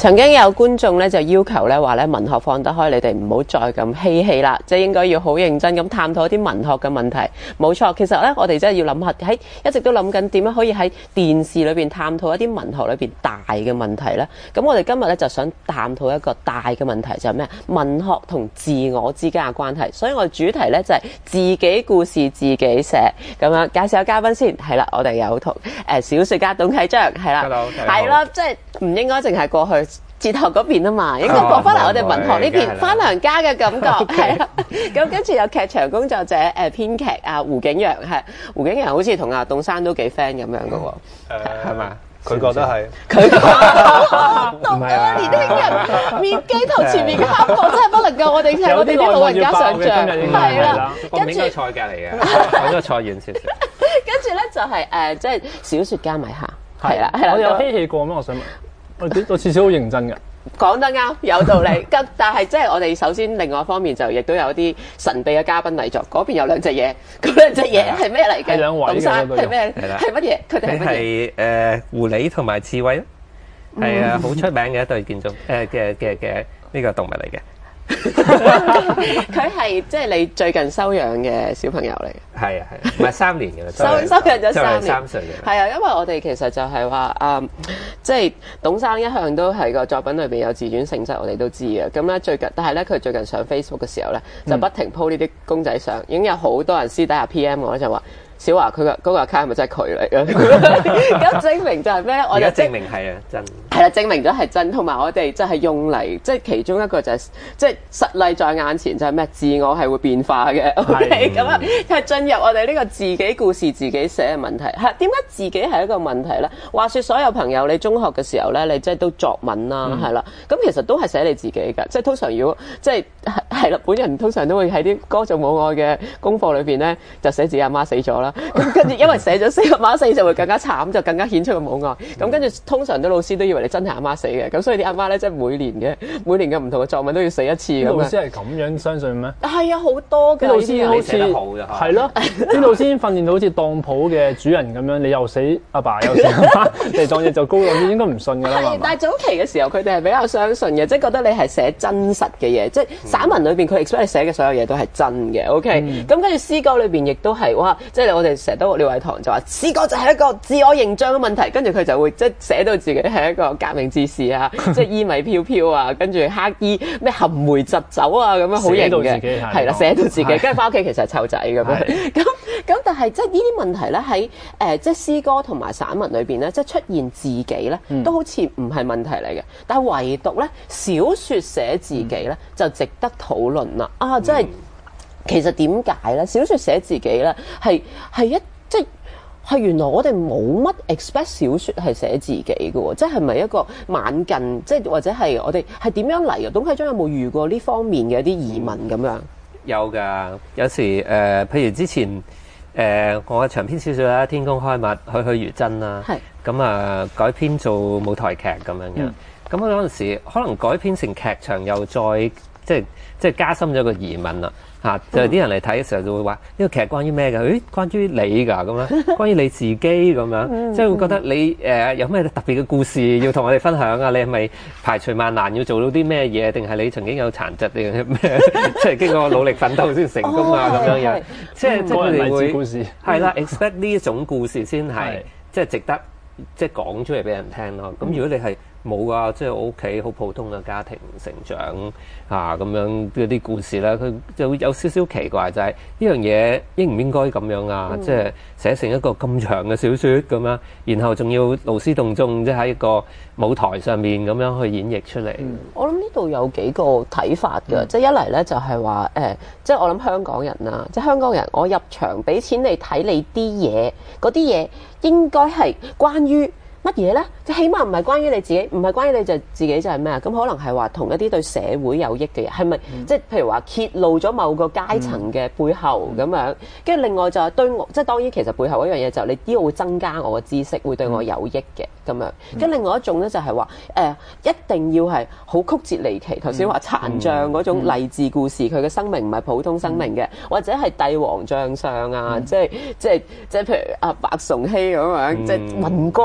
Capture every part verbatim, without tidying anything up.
曾經有觀眾咧就要求咧話咧文學放得開，你哋唔好再咁嬉戲啦，即係應該要好認真咁探討一啲文學嘅問題。冇錯，其實咧我哋真係要諗下喺一直都諗緊點樣可以喺電視裏邊探討一啲文學裏邊大嘅問題咧。咁我哋今日咧就想探討一個大嘅問題，就係咩？文學同自我之間嘅關係。所以我哋主題咧就係自己故事自己寫。咁樣介紹下嘉賓先，係啦，我哋有同誒小説家董啟章，係啦，係啦，即係唔應該淨係過去哲學嗰邊啊嘛，應該過翻嚟我哋文學呢邊，翻娘家嘅感覺係啦。咁跟住有劇場工作者誒編劇啊胡景陽，係胡景陽好似同阿董生都幾 friend 咁樣嘅喎， 係咪？佢覺得係， 佢讀啊年輕人面機頭前面嘅刻薄真係不能夠我哋係我哋啲老人家想像，係啦。 跟住菜價嚟嘅，我呢個菜遠少少。 跟住咧就係誒，即係小説家米夏，係啦係啦。 我有嬉戲過咩？我想問，我我次次好認真嘅。 講得啱，有道理。咁但係即係我哋首先另外一方面就亦都有啲神秘嘅嘉賓嚟咗。嗰邊有兩隻嘢，嗰兩隻嘢係咩嚟嘅？ 兩位董生係咩？係乜嘢？佢哋係乜嘢？ 係誒狐狸同埋刺蝟咯，係啊，好出名嘅一對建築誒嘅嘅嘅呢個動物嚟嘅。 佢係即係你最近收養嘅小朋友嚟嘅。 係啊係，唔係三年嘅啦， 收收養咗三年， 三歲嘅。 係啊，因為我哋其實就係話誒，即係董生一向都係個作品裏邊有自傳性質，我哋都知嘅。咁咧最近，但係咧佢最近上 Facebook 嘅時候咧，就不停 po 呢啲公仔相，已經有好多人私底下 P M 我咧就話。小華佢個嗰個 account 係咪真係佢嚟嘅？咁證明就係咩？我而家證明係啊真。 係啦，證明咗係真，同埋我哋即係用嚟，即係其中一個就係、是、即係實例在眼前，就係咩？自我係會變化嘅。OK，咁啊，係進入我哋呢個自己故事自己寫嘅問題。係點解自己係一個問題咧？話說所有朋友，你中學嘅時候咧，你即係都作文啦，係啦、嗯，咁其實都係寫你自己㗎。即係通常如果即係係啦，本人通常都會喺啲歌頌母愛嘅功課裏邊咧，就寫自己阿媽死咗啦。咁跟住，因為寫咗死阿媽死就會更加慘，就更加顯出個母愛。咁跟住，通常啲老師都以為你真係阿媽死嘅。咁所以啲阿媽咧，即係每年嘅每年嘅唔同嘅作文都要死一次咁。 老師係咁樣相信咩？ 係啊，好多嘅啲老師好似係咯，啲老師訓練到好似當鋪嘅主人咁樣，你又死阿爸，爸又死阿媽，你當嘢就高咗啲，應該唔信㗎啦嘛。 但係早期嘅時候，佢哋係比較相信嘅，即係覺得你係寫真實嘅嘢，即係散文裏邊佢 expect 你寫嘅所有嘢都係真嘅。OK，咁跟住詩歌裏邊亦都係哇，即係我哋成日都廖偉棠就話詩歌就係一個自我形象嘅問題，跟住佢就會即係寫到自己係一個革命志士啊，即係衣米飄飄啊，跟住黑衣咩含梅疾酒啊咁樣好型嘅，係啦，寫到自己，跟住翻屋企其實係湊仔咁樣。咁咁但係即係呢啲問題咧喺誒即係詩歌同埋散文裏邊咧，即係出現自己咧，都好似唔係問題嚟嘅。但係唯獨咧小説寫自己咧就值得討論啦。啊，即係其實點解咧？小説寫自己咧係係一即係。係原來我哋冇乜 expect 小説係寫自己嘅喎，即係咪一個晚近，即係或者係我哋係點樣嚟嘅？董啟章有冇遇過呢方面嘅一啲疑問咁樣？ 有㗎，有時誒、呃，譬如之前誒、呃，我嘅長篇小説啦，《天公開物》、《栩栩如真》啦，係咁啊，改編做舞台劇咁樣嘅。咁嗰陣時可能改編成劇場，又再即係即係加深咗個疑問啦。嚇！就係啲人嚟睇嘅時候就會話呢個劇關於咩㗎？誒，關於你㗎咁樣，關於你自己咁樣，即係會覺得你誒有咩特別嘅故事要同我哋分享啊？你係咪排除萬難要做到啲咩嘢？定係你曾經有殘疾定係咩？即係經過努力奮鬥先成功啊咁樣樣，即係即係佢哋會係啦 ，expect 呢一種故事先係即係值得即係講出嚟俾人聽咯。咁如果你係冇㗎，即係我屋企好普通嘅家庭成長啊，咁樣嗰啲故事咧，佢就會有少少奇怪，就係呢樣嘢應唔應該咁樣啊？嗯、即係寫成一個咁長嘅小説咁樣，然後仲要勞師動眾，即係喺一個舞台上面咁樣去演繹出嚟。 嗯、我諗呢度有幾個睇法㗎，嗯、即係一嚟咧就係話誒，即係我諗香港人啊，即係香港人，我入場俾錢你睇你啲嘢，嗰啲嘢應該係關於乜嘢咧？即係起碼唔係關於你自己，唔係關於你就自己就係咩啊？咁可能係話同一啲對社會有益嘅嘢，係咪？嗯、即係譬如話揭露咗某個階層嘅背後咁、嗯、樣，跟住另外就係對我，即係當然其實背後一樣嘢就係你呢個會增加我嘅知識，會對我有益嘅咁樣。跟住另外一種咧就係話誒，一定要係好曲折離奇。頭先話殘障嗰種勵志故事，佢嘅、嗯、生命唔係普通生命嘅，嗯、或者係帝王將相啊，嗯、即係即係即係譬如阿白崇禧咁樣，嗯、即係民國與父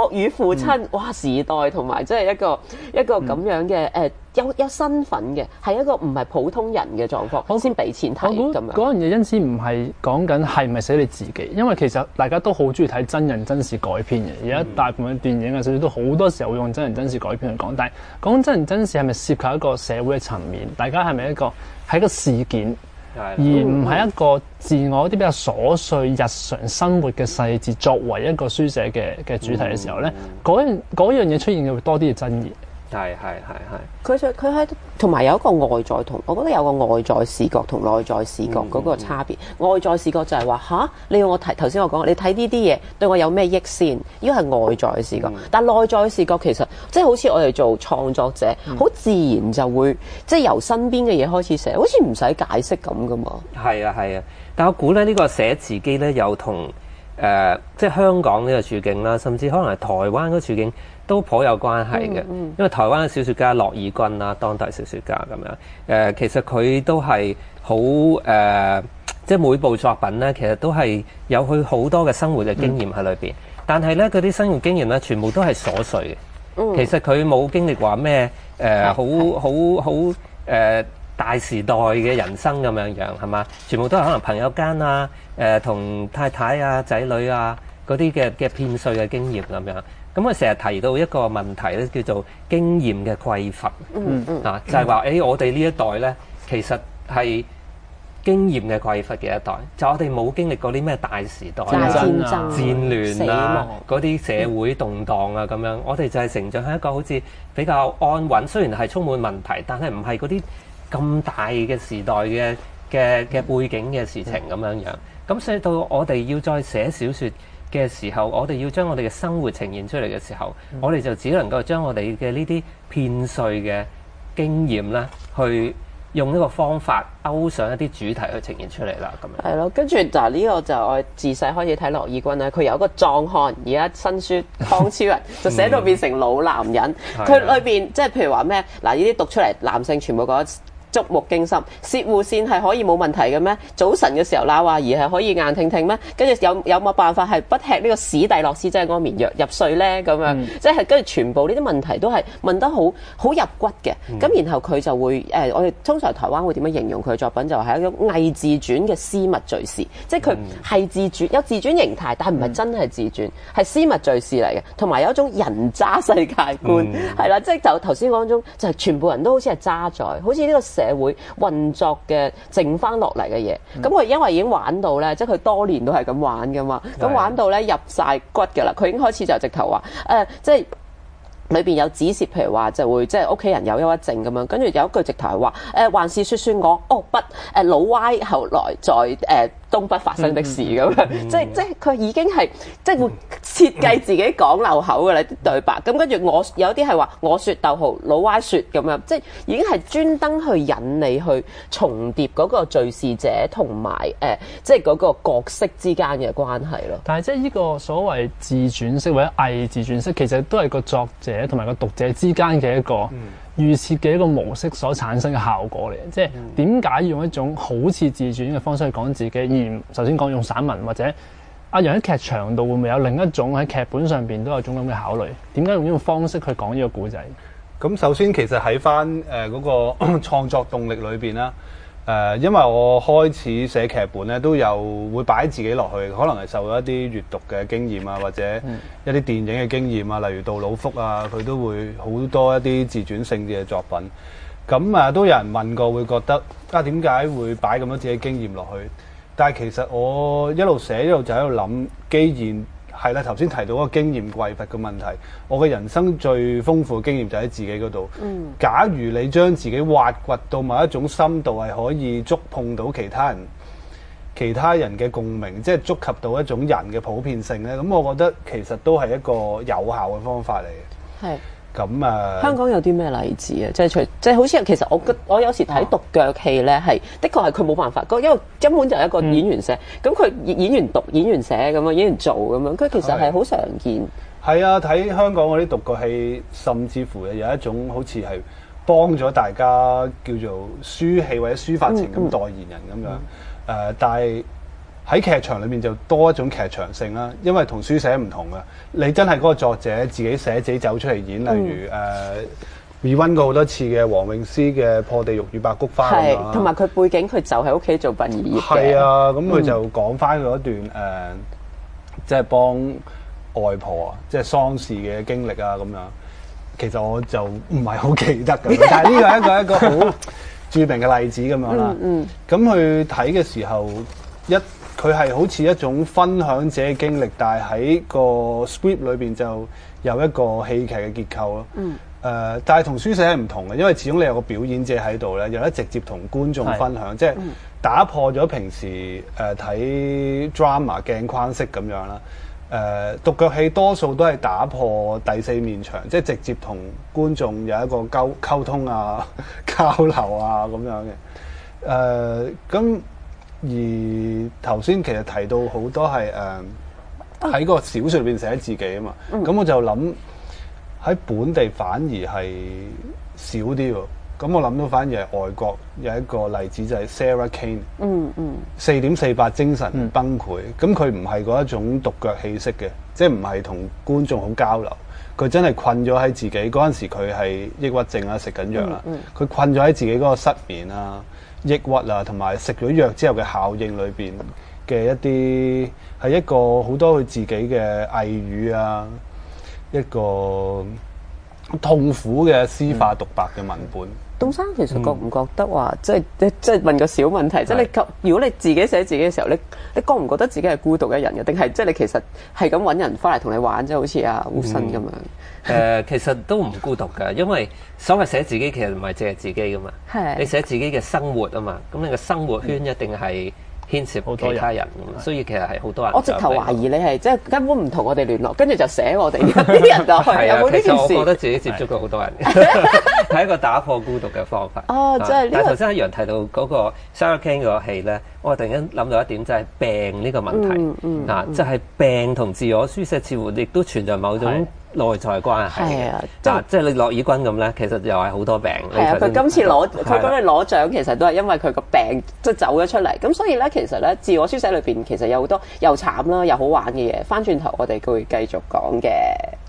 父親，嗯、哇時代同埋即係一個一個咁樣嘅誒、呃、有有身份嘅，係一個唔係普通人嘅狀況，我先俾錢睇咁樣。 嗰樣嘢因此唔係講緊係咪寫你自己，因為其實大家都好中意睇真人真事改編嘅，而家大部分電影啊，甚至都好多時候會用真人真事改編去講。但係講真人真事係咪涉及一個社會嘅層面？大家係咪一個係一個事件？而唔係一個自我啲比較瑣碎日常生活嘅細節作為一個書寫嘅嘅主題嘅時候咧，嗰、嗯、樣嗰樣嘢出現嘅會多啲嘅爭議。 係係係係。 佢就佢喺同埋有一個外在同，我覺得有個外在視覺同內在視覺嗰個差別。嗯、外在視覺就係話吓，你要我睇頭先我講，你睇呢啲嘢對我有咩益先？呢個係外在嘅視覺。嗯、但係內在嘅視覺其實即係好似我哋做創作者，好、嗯、自然就會即係由身邊嘅嘢開始寫，好似唔使解釋咁噶嘛。係啊係啊，但我估咧呢個寫自己咧有同誒、呃、即係香港呢個處境啦，甚至可能係台灣嗰個處境都頗有關係嘅。嗯嗯、因為台灣嘅小説家駱以軍啦，當代小説家咁樣誒、呃，其實佢都係好誒，即係每部作品咧，其實都係有佢好多嘅生活嘅經驗喺裏邊。嗯、但係咧，嗰啲生活經驗咧，全部都係瑣碎嘅。嗯、其實佢冇經歷話咩誒，好好好誒大時代嘅人生咁樣樣係嘛？全部都係可能朋友間啊，誒、呃、同太太啊、仔女啊嗰啲嘅嘅片碎嘅經驗咁樣。咁我成日提到一個問題咧，叫做經驗嘅匱乏。嗯嗯。啊，就係話誒，我哋呢一代咧，其實係經驗嘅匱乏嘅一代，就我哋冇經歷過啲咩大時代啊、 戰爭、 戰亂啊、嗰啲社會動盪啊咁樣。我哋就係成長喺一個好似比較安穩，雖然係充滿問題，但係唔係嗰啲咁大嘅時代嘅嘅嘅背景嘅事情咁樣樣。咁所以到我哋要再寫小説嘅時候，我哋要將我哋嘅生活呈現出嚟嘅時候，嗯、我哋就只能夠將我哋嘅呢啲片碎嘅經驗咧，去用呢個方法勾上一啲主題去呈現出嚟啦。咁樣係咯， 跟住就呢個就我自細開始睇駱以軍咧，佢由一個壯漢，而家新書康超人就寫到變成老男人。佢裏邊即係譬如話咩嗱，呢啲讀出嚟男性全部覺得觸目驚心，攝護腺係可以冇問題嘅咩？早晨嘅時候那話兒係可以硬挺挺咩？跟住有有冇辦法係不吃呢個史蒂洛斯即係安眠藥入睡咧？咁樣、嗯、即係跟住全部呢啲問題都係問得好好入骨嘅。咁、嗯、然後佢就會誒、呃，我哋通常台灣會點樣形容佢嘅作品？就係一種偽自傳嘅私密敘事，即係佢係自傳有自傳形態，但係唔係真係自傳，係、嗯、私密敘事嚟嘅。同埋有一種人渣世界觀，係啦、嗯，即係就頭先講種就係全部人都好似係渣仔，好似呢個社會運作嘅剩翻落嚟嘅嘢，咁佢、嗯、因為已經玩到咧，即係佢多年都係咁玩噶嘛，咁、嗯、玩到咧入晒骨噶啦，佢已經開始就直頭話誒，即係裏邊有指涉，譬如話就會即係屋企人有憂鬱症咁樣，跟住有一句直頭係話誒，還是說說我哦不誒老歪後來在誒。呃東北發生的事咁樣、嗯，即係即係佢已經係即係會設計自己講漏口嘅啦啲對白，咁跟住我有啲係話我説逗號老歪説咁樣，即係已經係專登去引你去重疊嗰個敘事者同埋誒，即係嗰個角色之間嘅關係咯。 但係即係呢個所謂自傳式或者偽自傳式，其實都係個作者同埋個讀者之間嘅一個預設嘅一個模式所產生嘅效果嚟嘅。即係點解要用一種好似自傳嘅方式去講自己？首先講用散文或者阿楊喺劇場度會唔會有另一種喺劇本上邊都有種咁嘅考慮？點解用呢種方式去講呢個故仔？ 咁首先其實喺翻誒嗰個創作動力裏邊啦，誒、呃、因為我開始寫劇本咧都有會擺自己落去，可能係受到一啲閱讀嘅經驗啊，或者一啲電影嘅經驗啊，例如杜魯福啊，佢都會好多一啲自傳性嘅作品。咁啊都有人問過，會覺得啊點解會擺咁多自己經驗落去？但係其實我一路寫一路就喺度諗，既然係啦，頭先提到嗰個經驗匱乏嘅問題，我嘅人生最豐富嘅經驗就喺自己嗰度。嗯，假如你將自己挖掘到某一種深度，係可以觸碰到其他人、其他人嘅共鳴，即係觸及到一種人嘅普遍性咧，咁我覺得其實都係一個有效嘅方法嚟嘅。係。咁啊， 香港有啲咩例子啊？即係除即係好似其實我我有時睇獨腳戲咧，係的確係佢冇辦法，因為根本就係一個演員寫，咁佢、嗯、演員讀、演員寫咁樣，演員做咁樣，佢其實係好常見。 係啊，睇香港嗰啲獨腳戲，甚至乎有一種好似係幫咗大家叫做書戲或者抒發情感代言人咁樣。誒、嗯嗯呃，但係喺劇場裏邊就多一種劇場性啦，因為同書寫唔同嘅，你真係嗰個作者自己寫自己走出嚟演，例如誒。呃 rewind 過好多次嘅黃詠詩嘅《破地獄與白菊花》咁樣， 同埋佢背景佢就喺屋企做殯儀業嘅。 係啊，咁佢就講翻嗰段誒，即係幫外婆啊，即係喪事嘅經歷啊咁樣。其實我就唔係好記得嘅，但係呢個係一個一個好著名嘅例子咁樣啦。嗯，咁去睇嘅時候，一佢係好似一種分享者嘅經歷，但係喺個 script 裏邊就有一個戲劇嘅結構咯。嗯。誒、呃，但係同書寫係唔同嘅，因為始終你有個表演者喺度咧，有得直接同觀眾分享，即係打破咗平時誒睇、呃、drama 鏡框式咁樣啦。誒、呃，獨腳戲多數都係打破第四面牆，即係直接同觀眾有一個溝溝通啊、交流啊咁樣嘅。誒、呃，咁而頭先其實提到好多係誒喺個小說裏邊寫自己啊嘛，咁、嗯、我就諗。喺本地反而係少啲喎，咁我諗到反而係外國有一個例子就係 Sarah Kane，嗯嗯，四點四八精神崩潰，咁佢唔係嗰一種獨腳戲式嘅，即係唔係同觀眾好交流，佢真係困咗喺自己嗰陣時，佢係抑鬱症啦，食緊藥啦，佢、嗯嗯、困咗喺自己嗰個失眠啊、抑鬱啊，同埋食咗藥之後嘅效應裏邊嘅一啲係一個好多佢自己嘅偽語啊。一個痛苦嘅司法獨白嘅文本。 東生其實覺唔覺得話，嗯、即係即係問個小問題，即係你如果你自己寫自己嘅時候，你你覺唔覺得自己係孤獨一人嘅？定係即係你其實係咁揾人翻嚟同你玩，即係好似阿烏生咁樣？誒、 嗯呃，其實都唔孤獨㗎，因為所謂寫自己其實唔係淨係自己㗎嘛。係你寫自己嘅生活啊嘛，咁你嘅生活圈一定係。牽涉好多其他人咁，所以其實係好多人。 我直頭懷疑你係即係根本唔同我哋聯絡，跟住就寫我哋呢啲人就係有冇呢件事？ 其實我覺得自己接觸過好多人，係一個打破孤獨嘅方法。 哦，即係。 但係頭先阿楊提到嗰個 Sarah Kane 嗰個戲咧，我突然間諗到一點，就係病呢個問題。嗯嗯。啊，就係病同自我書寫似乎亦都存在某種內在關係嘅。啊，即係你樂爾君咁咧，其實又係好多病。 係啊，佢今次攞佢今日攞獎，其實都係因為佢個病即係走咗出嚟。咁所以咧，其實咧，自我書寫裏邊其實有好多又慘啦，又好玩嘅嘢。翻轉頭，我哋會繼續講嘅。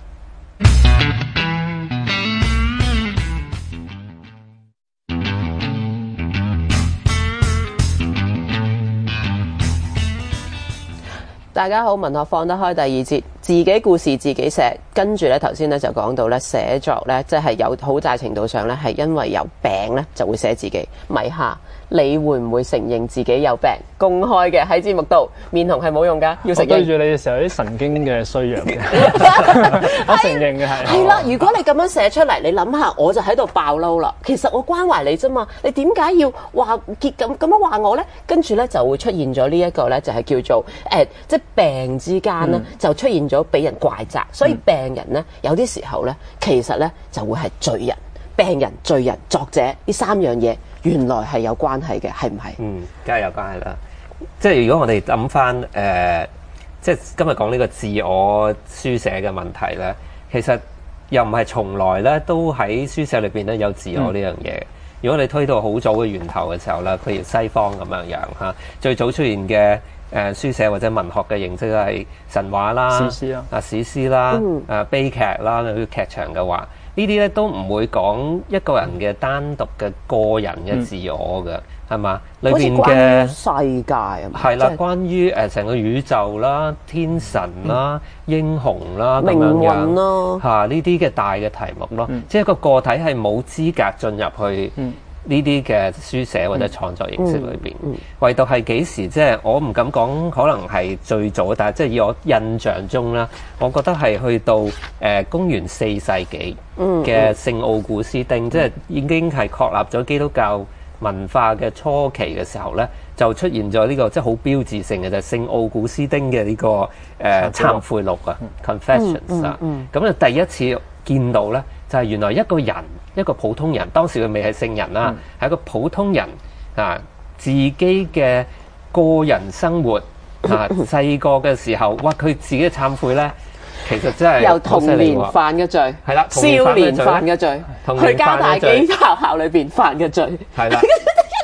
大家好，文學放得開第二節，自己故事自己寫。跟住咧，頭先咧就講到咧，寫作咧，即係有好大程度上咧，係因為有病咧，就會寫自己。米夏，你會唔會承認自己有病？公開嘅喺節目度，面紅係冇用噶，要承認。 我對住你嘅時候，啲神經嘅衰弱嘅，我承認嘅係。 係啦，如果你咁樣寫出嚟，你諗下，我就喺度爆嬲啦。其實我關懷你啫嘛，你點解要話結咁咁樣話我咧？跟住咧就會出現咗呢一個咧，就係叫做誒、呃，即係病之間咧，就出現咗俾人怪責。嗯、所以病人咧，有啲時候咧，其實咧就會係罪人、病人、罪人、作者呢三樣嘢。原來係有關係嘅，係唔係？ 嗯，梗係有關係啦。即係如果我哋諗翻誒，即係今日講呢個自我書寫嘅問題咧，其實又唔係從來咧都喺書寫裏邊咧有自我呢樣嘢。嗯、如果你推到好早嘅源頭嘅時候咧，譬如西方咁樣樣嚇，最早出現嘅誒、呃、書寫或者文學嘅形式係神話啦、 史詩啊、 啊史詩啦、誒、嗯啊、悲劇啦，嗰啲劇場嘅話。呢啲咧都唔會講一個人嘅單獨嘅個人嘅自我嘅，係嘛、嗯？裏邊嘅世界啊， 係啦，關於誒成個宇宙啦、天神啦、嗯、英雄啦咁樣樣咯，嚇呢啲嘅大嘅題目咯，嗯、即係一個個體係冇資格進入去。嗯呢啲嘅書寫或者創作形式裏邊，嗯嗯、唯獨係幾時？即係我唔敢講，可能係最早，但係即係以我印象中啦，我覺得係去到誒、呃、公元四世紀嘅聖奧古斯丁，嗯嗯、即係已經係確立咗基督教文化嘅初期嘅時候咧，就出現咗呢、這個即係好標誌性嘅就係聖奧古斯丁嘅呢、這個誒懺悔錄啊 Confessions 啊，咁就第一次見到咧，就係、是、原來一個人。一個普通人，當時佢未係聖人啦，係、嗯、一個普通人啊，自己嘅個人生活啊，細個嘅時候，哇！佢自己嘅懺悔咧，其實真係由童年犯嘅罪， 係啦， 少年犯嘅罪，去加大基學校裏邊犯嘅罪， 係啦，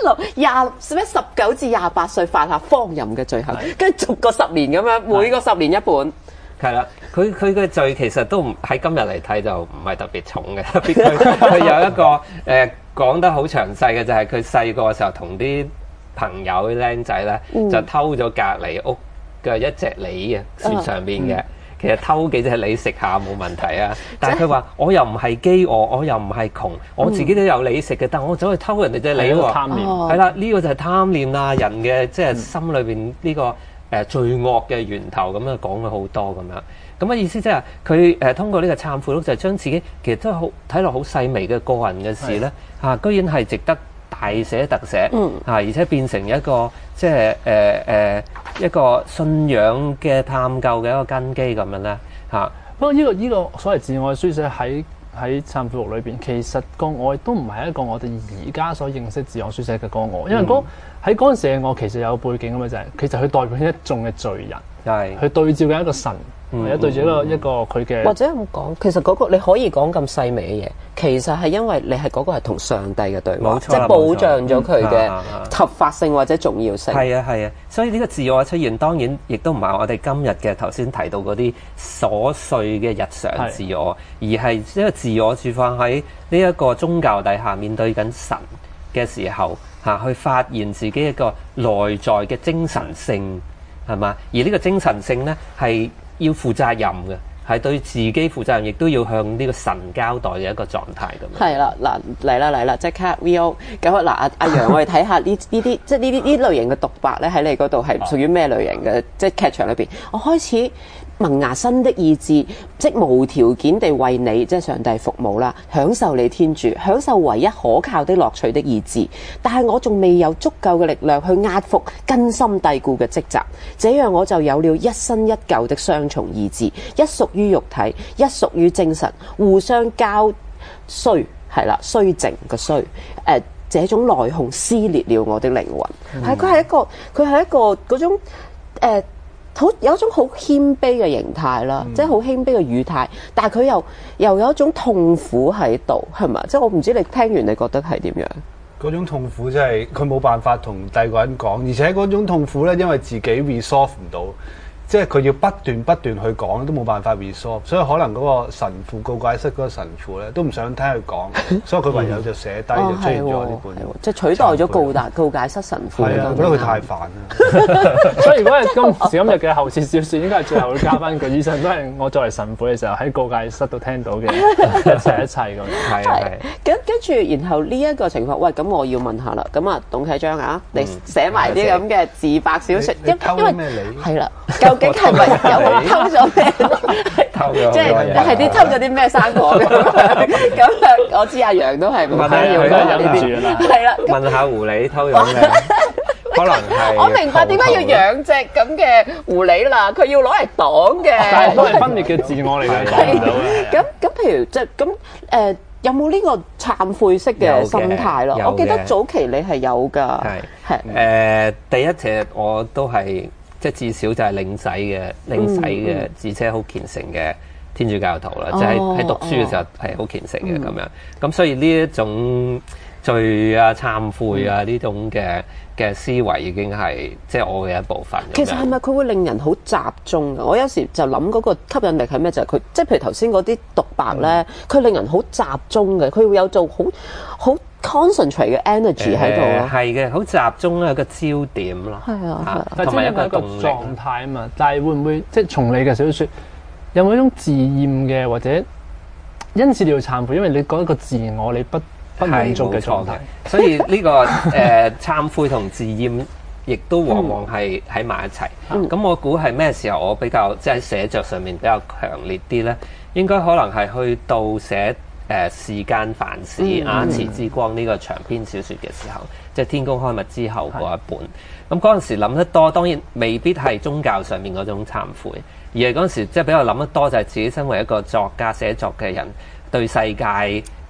路廿咩十九至廿八歲犯下荒淫嘅罪行，跟住逐個十年咁樣，每個十年一本。 係啦，佢佢嘅罪其實都唔喺今日嚟睇就唔係特別重嘅，特別佢佢有一個誒、呃、講得好詳細嘅，就係佢細個嘅時候同啲朋友啲僆仔咧，嗯、就偷咗隔離屋嘅一隻梨啊，樹上邊嘅。嗯、其實偷幾隻梨食下冇問題啊，但係佢話我又唔係飢餓，我又唔係窮，我自己都有梨食嘅，但我走去偷人哋隻梨喎，貪念係啦，呢、這個就係貪念啦，人嘅即係心裏邊呢、這個。誒罪惡嘅源頭咁樣講咗好多咁樣，咁嘅意思即係佢誒通過呢個懺悔錄就係將自己其實都係好睇落好細微嘅個人嘅事咧嚇、啊，居然係值得大寫特寫嚇、啊，而且變成一個即係誒誒一個信仰嘅探究嘅一個根基咁樣咧嚇。 不過呢個呢個所謂自愛書寫喺喺懺悔錄裏邊，其實個我都唔係一個我哋而家所認識自我書寫嘅個我，因為嗰喺嗰陣時嘅我其實有背景咁嘅就係、是，其實佢代表一眾嘅罪人，係佢是對照緊一個神，或者、嗯、對照一個、嗯、一個佢嘅。或者咁講，其實嗰個你可以講咁細微嘅嘢，其實係因為你係嗰個係同上帝嘅對話，即係保障咗佢嘅合法性或者重要性。係啊係啊，所以呢個自我出現當然亦都唔係我哋今日嘅頭先提到嗰啲瑣碎嘅日常自我，是而係一個自我處放喺呢一個宗教底下面對緊神嘅時候。嚇，去發現自己一個內在嘅精神性係嘛？而呢個精神性咧係要負責任嘅，係對自己負責任，亦都要向呢個神交代嘅一個狀態咁樣。 係啦，嗱嚟啦嚟啦，即刻 V O 咁嗱，阿阿楊，我哋睇下呢呢啲即係呢啲呢類型嘅獨白咧，喺你嗰度係屬於咩類型嘅？即係劇場裏邊，我開始萌芽新的意志，即無條件地為你，即係上帝服務啦，享受你天主，享受唯一可靠的樂趣的意志。但係我仲未有足夠嘅力量去壓服根深蒂固嘅積習，這樣我就有了一新一舊的雙重意志，一屬於肉體，一屬於精神，互相交衰，係啦，衰靜嘅衰，誒、呃，這種內訌撕裂了我的靈魂。係佢係一個，佢係一個嗰種誒。呃好有一種好謙卑嘅形態啦，嗯、即係好謙卑嘅語態，但係佢又又有一種痛苦喺度，係咪？即係我唔知你聽完你覺得係點樣？ 嗰種痛苦即係佢冇辦法同第二個人講，而且嗰種痛苦咧，因為自己 resolve 唔到。即係佢要不斷不斷去講，都冇辦法 resolve，所以可能嗰個神父告解室嗰個神父咧，都唔想聽佢講，所以佢唯有就寫低就出現咗呢本， 即係取代咗告達告解室神父。 係啊，我覺得佢太煩啦。 所以如果係今時今日嘅後設小説，應該係最後會加翻句，以上都係我作為神父嘅時候喺告解室度聽到嘅一切一切咁。係係。跟跟住，然後呢一個情況，喂，咁我要問下啦，咁啊，董啟章啊，你寫埋啲咁嘅自白小説，因因為咩理？ 係啦。究竟係咪有冇偷咗咩？偷咗即係係啲偷咗啲咩生果咁咁我知阿楊都係唔緊要嘅呢啲。係啦， 問下狐狸偷咗咩？可能係我明白點解要養隻咁嘅狐狸啦，佢要攞嚟擋嘅。 但係都係分裂嘅自我嚟嘅，擋唔到嘅。 咁咁譬如即係咁誒，有冇呢個懺悔式嘅心態咯？我記得早期你係有㗎。係係誒，第一其實我都係。即係至少就係領洗嘅領洗嘅，而且好虔誠嘅天主教徒啦。即係喺讀書嘅時候係好虔誠嘅咁樣。咁所以呢一種罪啊、懺悔啊呢種嘅嘅思維已經係即係我嘅一部分。 其實係咪佢會令人好集中㗎？我有時就諗嗰個吸引力係咩？就係佢即係譬如頭先嗰啲獨白咧，佢令人好集中嘅，佢會有做好好。concentrate 嘅 energy 喺度咯， 係嘅，好集中咧個焦點咯， 係啊， 同埋一個狀態啊嘛。但係會唔會即係從你嘅小説有冇一種自厭嘅，或者因此你要懺悔，因為你覺得個自我你不不滿足嘅狀態， 所以呢、呢個誒懺悔同自厭亦都往往係喺埋一齊。咁、嗯、我估係咩時候我比較即係喺寫作上面比較強烈啲咧？應該可能係去到寫。誒、呃、時間凡事亞慈之光呢個長篇小説嘅時候，即係天公開密之後嗰一本。咁嗰陣時諗得多，當然未必係宗教上面嗰種懺悔，而係嗰陣時即係比較諗得多，就係自己身為一個作家寫作嘅人，對世界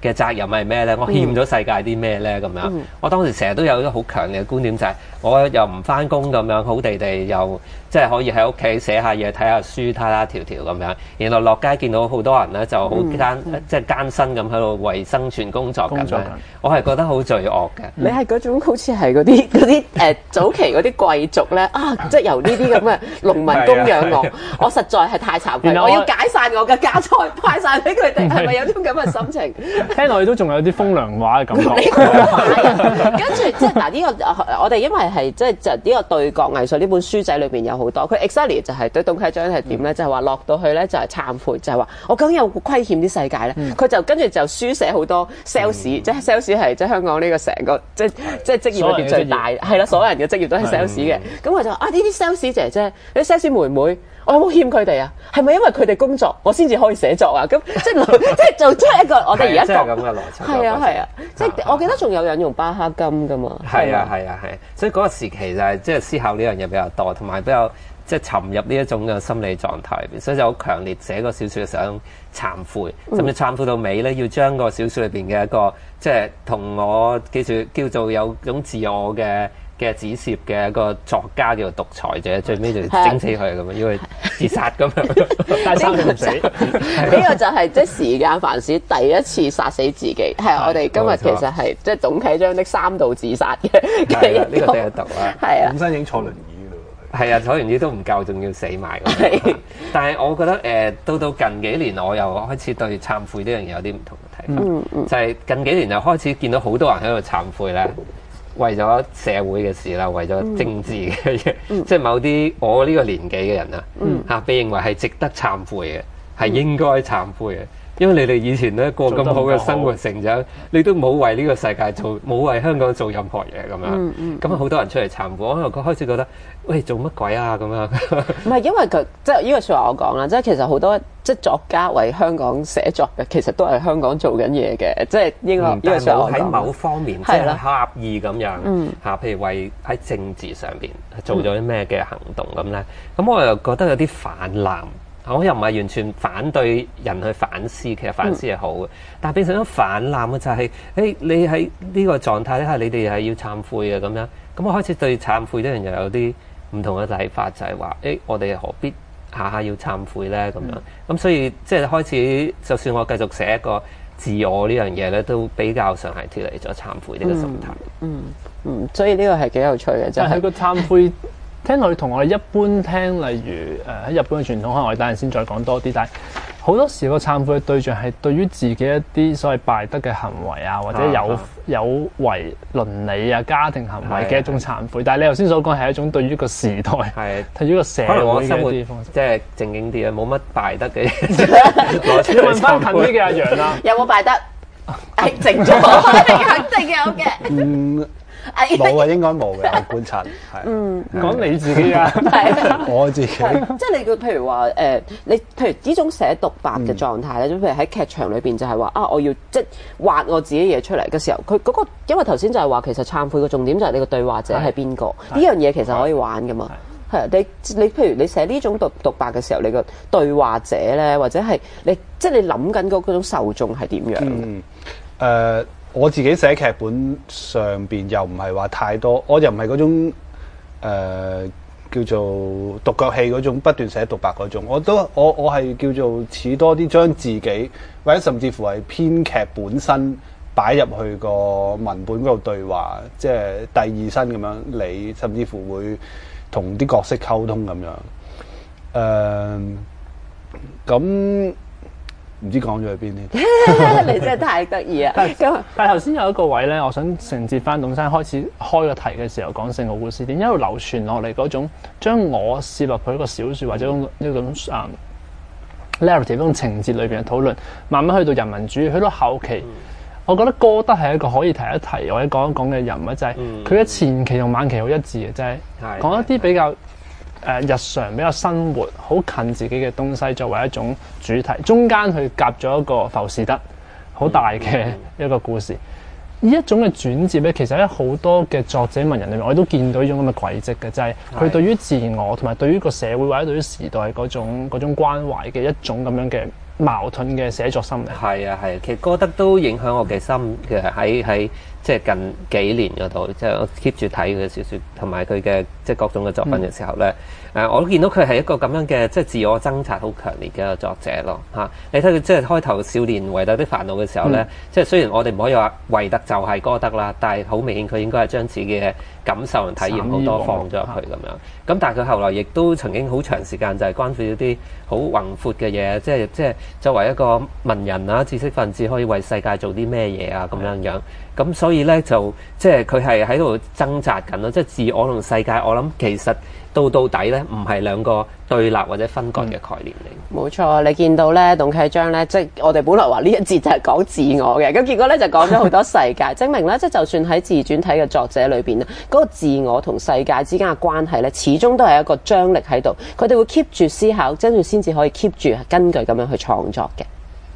嘅責任係咩咧？我欠咗世界啲咩咧？咁樣，嗯、我當時成日都有一個好強烈嘅觀點，就係、是、我又唔翻工咁樣，好地地又即係可以喺屋企寫下嘢、睇下書、睇下條條咁樣。然後落街見到好多人咧，就好艱、嗯、即係艱辛咁喺度為生存工作緊。我係覺得好罪惡嘅。 你係嗰種好似係嗰啲嗰啲誒早期嗰啲貴族咧啊，即係由呢啲咁嘅農民供養我，我實在係太慚愧，我要解散我嘅家財，派晒俾佢哋，係咪有種咁嘅心情？ 聽落去都仲有啲風涼話嘅感覺。 跟住即係嗱呢個我哋因為係即係就呢個對角藝術呢本書仔裏邊有好多，佢 exactly 就係對董啟章係點咧？就係話落到去咧就係懺悔，就係話我究竟有虧欠啲世界咧？佢就跟住就書寫好多 sales，即係 sales 係即係香港呢個成個即係即係職業裏邊最大係啦，所有人嘅職業都係 sales 嘅。咁我就話啊呢啲 sales 姐姐，啲 sales 妹妹。我有冇欠佢哋啊？係咪因為佢哋工作，我先至可以寫作啊？咁即係即係做出一個我哋而家講咁嘅邏輯。 係啊係啊，即係我記得仲有引用巴哈金噶嘛。 係啊係啊係，所以嗰個時期就係即係思考呢樣嘢比較多，同埋比較即係沉入呢一種嘅心理狀態入邊，所以就好強烈寫個小説嘅時候懺悔，甚至懺悔到尾咧，要將個小説裏邊嘅一個即係同我叫做叫做有種自我嘅。嘅指涉嘅一個作家叫做獨裁者，最尾就整死佢咁樣，因為自殺咁樣， 但係生唔死。 呢個就係即係時間凡史第一次殺死自己。係啊，我哋今日其實係即係董啟章的三度自殺嘅嘅呢個第一度啊。 係啊， 本身已經坐輪椅咯。 係啊，坐輪椅都唔夠，仲要死埋咁。但係我覺得誒，到到近幾年，我又開始對懺悔呢樣嘢有啲唔同嘅睇法。嗯嗯，就係近幾年又開始見到好多人喺度懺悔咧。為咗社會嘅事啦，為咗政治嘅嘢，嗯、即係某啲我呢個年紀嘅人啊，嚇、嗯、被認為係值得懺悔嘅，係、嗯、應該懺悔嘅。因為你哋以前咧過咁好嘅生活成長，你都冇為呢個世界做，冇為香港做任何嘢咁樣。咁啊、嗯，好、嗯、多人出嚟懺悔，我開始覺得，喂，做乜鬼啊咁樣？ 唔係因為佢即係呢個説話我講啦，即係其實好多即係作家為香港寫作嘅，其實都係香港做緊嘢嘅，即係呢個呢個説話我講。喺某方面即係刻意咁樣嚇，嗯、譬如為喺政治上邊做咗啲咩嘅行動咁咧，咁、嗯、我又覺得有啲泛濫。我又唔係完全反對人去反思，其實反思係好嘅，嗯、但係變成咗泛濫嘅就係、是，誒、欸、你喺呢個狀態咧，係你哋係要懺悔嘅咁樣。咁我開始對懺悔呢樣嘢有啲唔同嘅睇法，就係、是、話，誒、欸、我哋何必下下要懺悔咧咁樣。咁、嗯、所以即係開始，就算我繼續寫一個自我呢樣嘢咧，都比較上係脫離咗懺悔呢個心態。 嗯嗯，所以呢個係幾有趣嘅，就係、是、 個懺悔。聽落去同我哋一般聽，例如誒喺、呃、日本嘅傳統，可能我哋等陣先再講多啲。但係好多時個懺悔嘅對象係對於自己一啲所謂敗德嘅行為啊，或者有、啊、有違倫理啊、家庭行為嘅一種懺悔。但係你頭先所講係一種對於個時代、係對於個社會嘅一啲方式， 即係正經啲啊，冇乜敗德嘅嘢。 你問翻近啲嘅阿楊啦， 有冇敗德？係靜咗，肯定有嘅。 嗯。冇啊，應該冇嘅。我觀察係。 嗯，講你自己啊， 係我自己。 即係你個譬如話誒，你譬如呢種寫獨白嘅狀態咧，咁譬如喺劇場裏邊就係話啊，我要即係畫我自己嘢出嚟嘅時候，佢嗰個因為頭先就係話其實懺悔嘅重點就係你個對話者係邊個，呢樣嘢其實可以玩噶嘛。係啊，你你譬如你寫呢種獨獨白嘅時候，你個對話者咧，或者係你即係你諗緊嗰嗰種受眾係點樣？ 嗯，誒。我自己寫劇本上邊又唔係話太多，我又唔係嗰種誒、呃、叫做獨腳戲嗰種不斷寫獨白嗰種，我都我我係叫做似多啲將自己或者甚至乎係編劇本身擺入去個文本嗰度對話，即係第二身咁樣，你甚至乎會同啲角色溝通咁樣。誒、呃，咁。唔知講咗去邊添？ 你真係太得意啊！ 但係頭先有一個位咧，我想承接翻董生開始開個題嘅時候講聖奧古斯丁，一路流傳落嚟嗰種將我攝入去一個小説或者呢種啊、um, narrative 嗰種情節裏邊嘅討論，慢慢去到人民主義，去到後期，嗯、我覺得歌德係一個可以提一提或者講一講嘅人物，就係佢嘅前期同晚期好一致嘅，就係、是、講一啲比較。誒、呃、日常比較生活好近自己嘅東西作為一種主題，中間去夾咗一個浮士德好大嘅一個故事。呢一種嘅轉接咧，其實喺好多嘅作者文人裏面，我都見到呢種咁嘅軌跡嘅，就係、是、佢對於自我同埋對於個社會或者對於時代嗰種嗰種關懷嘅一種咁樣嘅矛盾嘅寫作心理。 係啊係啊，其實歌德都影響我嘅心嘅，喺喺即係近幾年嗰度，即係我 keep 住睇佢嘅小説同埋佢嘅即係各種嘅作品嘅時候咧，誒、嗯呃、我都見到佢係一個咁樣嘅即係自我掙扎好強烈嘅一個作者咯嚇、啊。你睇佢即係開頭少年維特的煩惱嘅時候咧，嗯、即係雖然我哋唔可以話維特就係歌德啦，但係好明顯佢應該係將自己嘅感受同體驗好多放咗入去咁樣。咁但係佢後來亦都曾經好長時間就係關注一啲好宏闊嘅嘢，即係即係作為一個文人啊、知識分子可以為世界做啲咩嘢啊咁樣樣。咁所以咧就即係佢係喺度掙扎緊咯，即係自我同世界。我諗其實到到底咧唔係兩個對立或者分割嘅概念嚟。 冇錯，你見到咧董啟章咧，即係我哋本來話呢一節就係講自我嘅，咁結果咧就講咗好多世界，證明咧即係就算喺自傳體嘅作者裏邊咧，嗰個自我同世界之間嘅關係咧，始終都係一個張力喺度。佢哋會 keep 住思考，跟住先至可以 keep 住根據咁樣去創作嘅。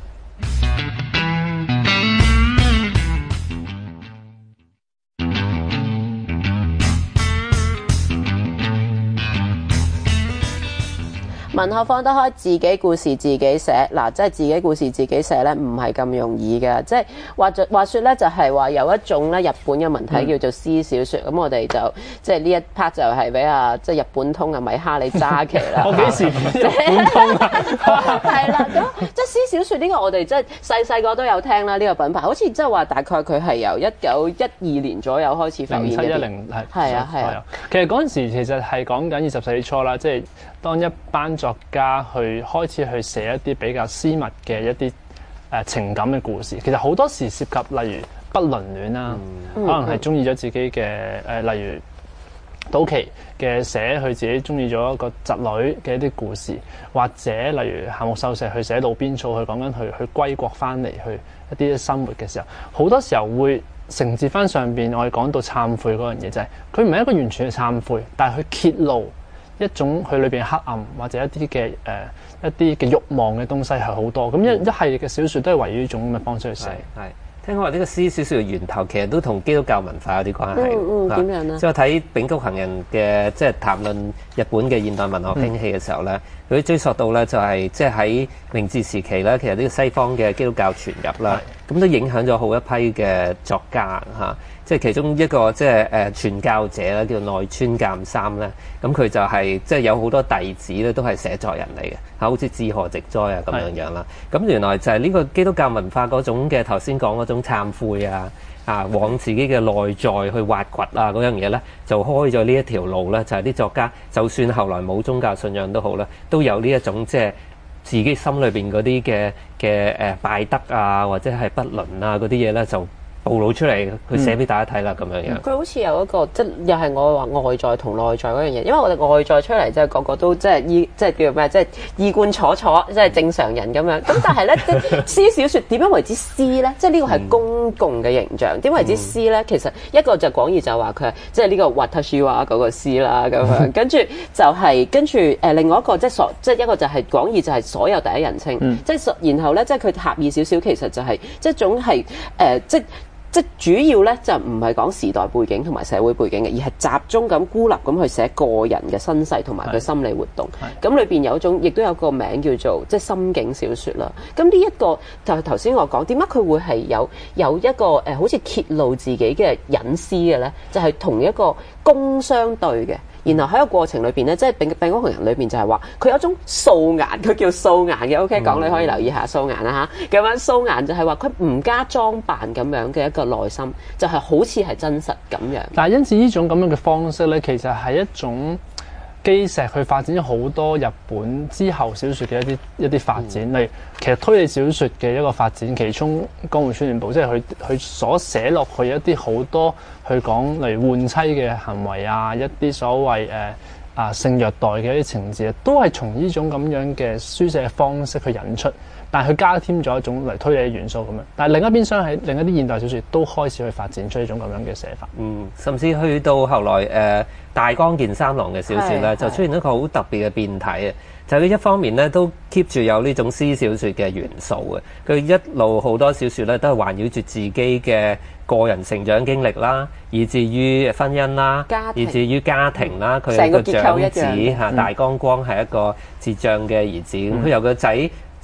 文學放得開，自己故事自己寫。嗱，即係自己故事自己寫咧，唔係咁容易嘅。即係話說話説咧，就係話有一種咧日本嘅文體叫做私小説。咁、嗯、我哋就即係呢一 part 就係俾啊即係日本通嘅米哈里揸旗啦。 我幾時日本通啊？ 係啦，咁即係私小説呢個我哋即係細細個都有聽啦。呢、這個品牌好似即係話大概佢係由一九一二年左右開始浮現嘅。 零七一零係係啊係啊。 其實嗰陣時其實係講緊二十世紀初啦，即係當一班作家去開始去寫一啲比較私密嘅一啲誒、呃、情感嘅故事，其實好多時涉及例如不倫戀啦，嗯、可能係中意咗自己嘅誒、呃，例如早期嘅寫佢自己中意咗一個侄女嘅一啲故事，或者例如夏目漱石去寫路邊草，去講緊去去歸國翻嚟去一啲生活嘅時候，好多時候會承接翻上邊我哋講到懺悔嗰樣嘢，就係佢唔係一個完全嘅懺悔，但係佢揭露一種佢裏邊黑暗或者一啲嘅誒一啲嘅慾望嘅東西係好多，咁一一系列嘅小説都係圍繞呢種咁嘅方式去寫。係聽講話呢個私小説嘅源頭其實都同基督教文化有啲關係。 嗯嗯，點樣咧？ 即係我睇丙谷行人嘅即係談論日本嘅現代文學興起嘅時候咧，佢、嗯、追溯到咧就係即係喺明治時期咧，其實呢個西方嘅基督教傳入啦，咁都影響咗好一批嘅作家嚇。即係其中一個即係誒傳教者咧，叫內村鑑三咧。咁佢就係即係有好多弟子咧，都係寫作人嚟嘅嚇，好似志賀直哉啊咁樣樣啦。咁原來就係呢個基督教文化嗰種嘅頭先講嗰種懺悔啊，啊往自己嘅內在去挖掘啊嗰樣嘢咧，就開咗呢一條路咧。就係啲作家，就算後來冇宗教信仰都好啦，都有呢一種即係自己心裏邊嗰啲嘅嘅誒敗德啊，或者係不倫啊嗰啲嘢咧就暴露出嚟，佢寫俾大家睇啦，咁、嗯、樣樣。佢好似有一個，即係又係我話外在同內在嗰樣嘢，因為我哋外在出嚟即係個個都即係衣，即係叫咩？即係衣冠楚楚，即係正常人咁樣。咁但係咧，即係私小説點樣為之私咧？即係呢個係公共嘅形象，點、嗯、為之私咧？其實一個就廣義就話佢係即係呢個 watashi wa 嗰個私啦，咁樣。跟住就係、是、跟住誒、呃，另外一個即係所，即係一個就係廣義就係所有第一人稱，嗯、即係然後咧，即係佢狹義少少，其實就係、是、即係總係誒、呃、即。即主要咧就唔係講時代背景同埋社會背景嘅，而係集中咁孤立咁去寫個人嘅身世同埋佢心理活動。咁裏邊有一種，亦都有個名叫做即係心境小説啦。咁呢一個就係頭先我講，點解佢會係有有一個誒、呃、好似揭露自己嘅隱私嘅咧？就係、是、同一個公相對嘅。然後喺個過程裏邊咧，即係丙丙谷行人裏邊就係話，佢有一種素顏，佢叫素顏嘅。OK，講、嗯、你可以留意下素顏啦嚇。咁樣素顏就係話佢唔加裝扮咁樣嘅一個內心，就係、是、好似係真實咁樣。 但係因此呢種咁樣嘅方式咧，其實係一種基石去發展咗好多日本之後小説嘅一啲一啲發展。例如、嗯、其實推理小説嘅一個發展，其中《江戶川亂步》即係佢佢所寫落去一啲好多去講例如換妻嘅行為啊，一啲所謂誒、呃、啊性虐待嘅一啲情節，都係從呢種咁樣嘅書寫嘅方式去引出。但係佢加添咗一種嚟推理嘅元素咁樣，但係另一邊廂喺另一啲現代小説都開始去發展出呢種咁樣嘅寫法。 嗯，甚至去到後來誒、呃、大江健三郎嘅小説咧，就出現一個好特別嘅變體啊！就佢一方面咧都 keep 住有呢種私小説嘅元素嘅，佢一路好多小説咧都係環繞住自己嘅個人成長經歷啦，以至於婚姻啦，以至於家庭啦，佢係、嗯、個長子嚇，大江光係一個智障嘅兒子，咁佢、嗯、由個仔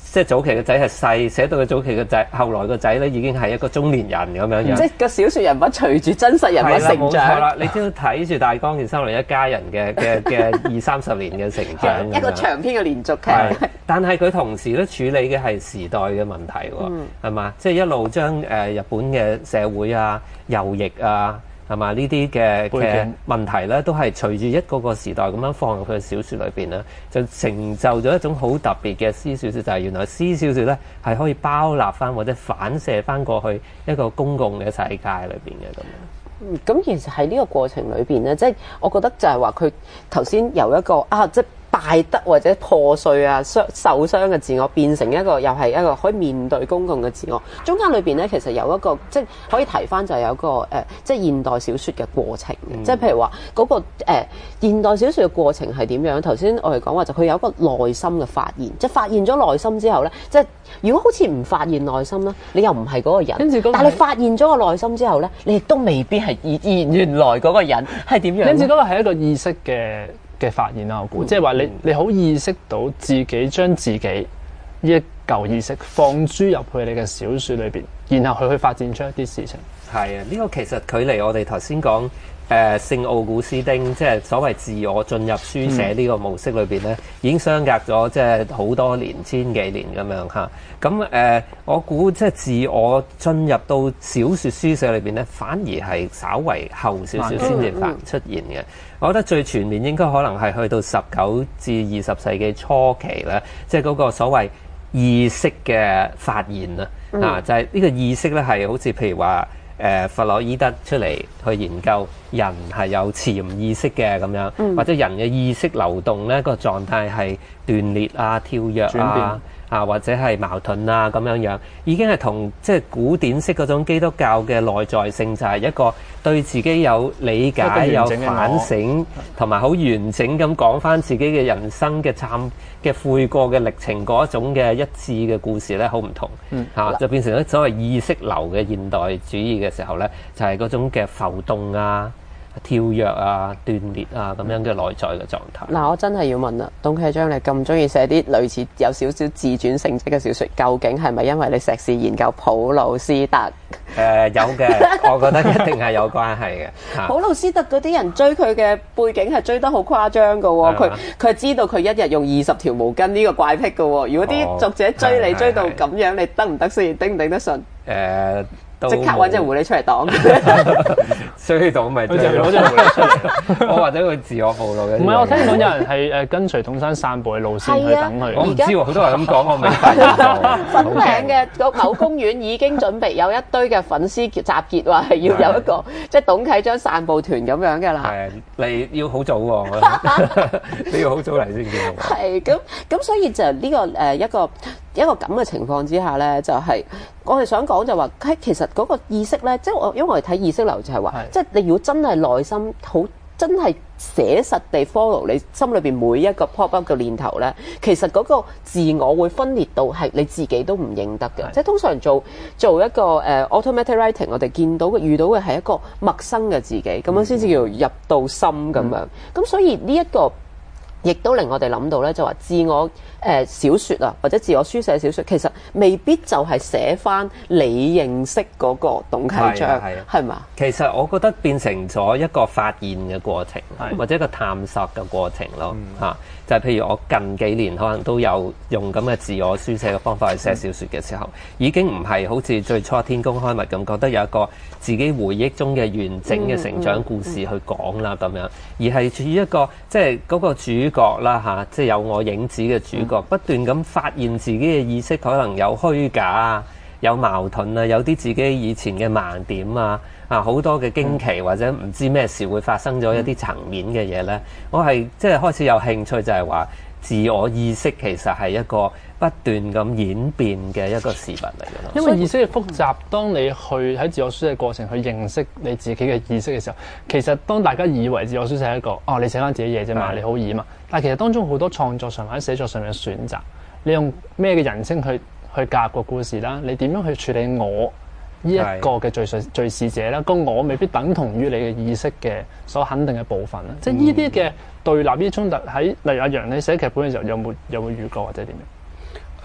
即係早期嘅仔係細，寫到佢早期嘅仔，後來個仔咧已經係一個中年人咁樣樣。 即係個小説人物隨住真實人物成長。 冇錯啦，你都要睇住大江健三郎一家人嘅嘅嘅二三十年嘅成長。 一個長篇嘅連續劇。 但係佢同時咧處理嘅係時代嘅問題喎，係嘛、嗯？即係一路將誒日本嘅社會啊、右翼啊。係嘛？呢啲嘅嘅問題咧，都係隨住一個個時代咁樣放入佢嘅小説裏邊咧，就成就咗一種好特別嘅詩小説，就係、是、原來詩小説咧係可以包納翻或者反射翻過去一個公共嘅世界裏邊嘅咁樣。 咁、嗯、其實喺呢個過程裏邊咧，即係我覺得就係話佢頭先由一個啊，即係敗得或者破碎啊、傷受傷嘅自我，變成一個又係一個可以面對公共嘅自我。中間裏邊咧，其實有一個即係可以提翻，就係有一個誒、呃，即係現代小説嘅過程。嗯、即係譬如話嗰、那個誒、呃、現代小説嘅過程係點樣？頭先我哋講話就佢有一個內心嘅發現，即係發現咗內心之後咧，即係如果好似唔發現內心咧，你又唔係嗰個人。跟住、那個、但係你發現咗個內心之後咧，你亦都未必係原原來嗰個人係點樣。 跟住嗰個係一個意識嘅嘅發現啦，我估，即係話你你好意識到自己將自己呢一嚿意識放諸入去你嘅小説裏邊，然後佢去發展出一啲事情。 係啊，呢、這個其實距離我哋頭先講誒聖奧古斯丁，即係所謂自我進入書寫呢個模式裏邊咧，嗯、已經相隔咗即係好多年、千幾年咁樣嚇。咁誒、呃，我估即係自我進入到小説書寫裏邊咧，反而係稍為後少少先至發出現嘅。嗯、我覺得最全面應該可能係去到十九至二十世紀初期咧，即係嗰個所謂意識嘅發現啊，嗯、啊就係、是、呢個意識咧係好似譬如話。誒、呃、弗洛伊德出嚟去研究人係有潛意識嘅咁樣，嗯、或者人嘅意識流動咧、個狀態係斷裂啊、跳躍啊。啊，或者係矛盾啊咁樣樣，已經係同即係古典式嗰種基督教嘅內在性，就係一個對自己有理解、有反省，同埋好完整咁講翻自己嘅人生嘅懺嘅悔過嘅歷程嗰一種嘅一致嘅故事咧，好唔同嚇、嗯啊，就變成咗所謂意識流嘅現代主義嘅時候咧，就係、是、嗰種嘅浮動啊。跳躍啊、斷裂啊咁樣嘅內在嘅狀態。嗱、 嗯，我真係要問啦，董啟章你咁中意寫啲類似有少少自傳性質嘅小説，究竟係咪因為你碩士研究普魯斯特？誒、 呃、有嘅，我覺得一定係有關係嘅。 普魯斯特嗰啲人追佢嘅背景係追得好誇張㗎喎，佢佢係知道佢一日用二十條毛巾呢個怪癖㗎喎。如果啲作者追你追到咁樣，你得唔得先？頂唔頂得順？誒、 呃。 即刻揾隻狐狸出嚟擋， 追到咪就攞隻狐狸出嚟，我或者佢自我暴露嘅。 唔係，我聽講有人係誒跟隨董生散步嘅路線去等佢。 我唔知喎，好多人咁講，我未發現過。 粉嶺嘅個某公園已經準備有一堆嘅粉絲集結，話係要有一個即係董啟章散步團咁樣嘅啦。 係，你要好早喎，你要好早嚟先見到。 係咁咁，所以就呢個誒一個一個咁嘅情況之下咧，就係我哋想講就話，其實嗰個意識咧，即係我因為我哋睇意識流就係話，即係你如果真係內心好真係寫實地 follow 你心裏邊每一個 pop up 嘅念頭咧，其實嗰個自我會分裂到係你自己都唔認得嘅。即係通常做做一個誒、uh, automatic writing，我哋見到嘅遇到嘅係一個陌生嘅自己，咁樣先至叫入到心咁樣。咁、嗯、所以呢、這、一個亦都令我哋諗到咧，就話自我誒、呃、小説啊，或者自我書寫小説，其實未必就係寫翻你認識嗰個董啟章，係嘛？ 其實我覺得變成咗一個發現嘅過程，或者一個探索嘅過程咯嚇。嗯、就係譬如我近幾年可能都有用咁嘅自我書寫嘅方法去寫小説嘅時候，嗯、已經唔係好似最初天工開物咁，覺得有一個自己回憶中嘅完整嘅成長故事去講啦咁樣，而係處於一個即係嗰個主角啦嚇，即係有我影子嘅主角，不斷咁發現自己嘅意識可能有虛假啊，有矛盾啊，有啲自己以前嘅盲點啊，啊好多嘅驚奇或者唔知咩事會發生咗一啲層面嘅嘢咧，我係即係開始有興趣就係話自我意識其實係一個不斷咁演變嘅一個事物嚟嘅咯。 因為意識嘅複雜，當你去喺自我書寫過程去認識你自己嘅意識嘅時候，其實當大家以為自我書寫係一個哦，你寫翻自己嘢啫嘛，你好易嘛。但係其實當中好多創作上或者寫作上面嘅選擇，你用咩嘅人稱去去夾個故事啦，你點樣去處理我呢一個嘅敘述敘事者啦，個我未必等同於你嘅意識嘅所肯定嘅部分啦。嗯、即係呢啲嘅對立、呢啲衝突喺例如阿楊你寫劇本嘅時候有冇有冇遇過或者點樣？ 誒、呃、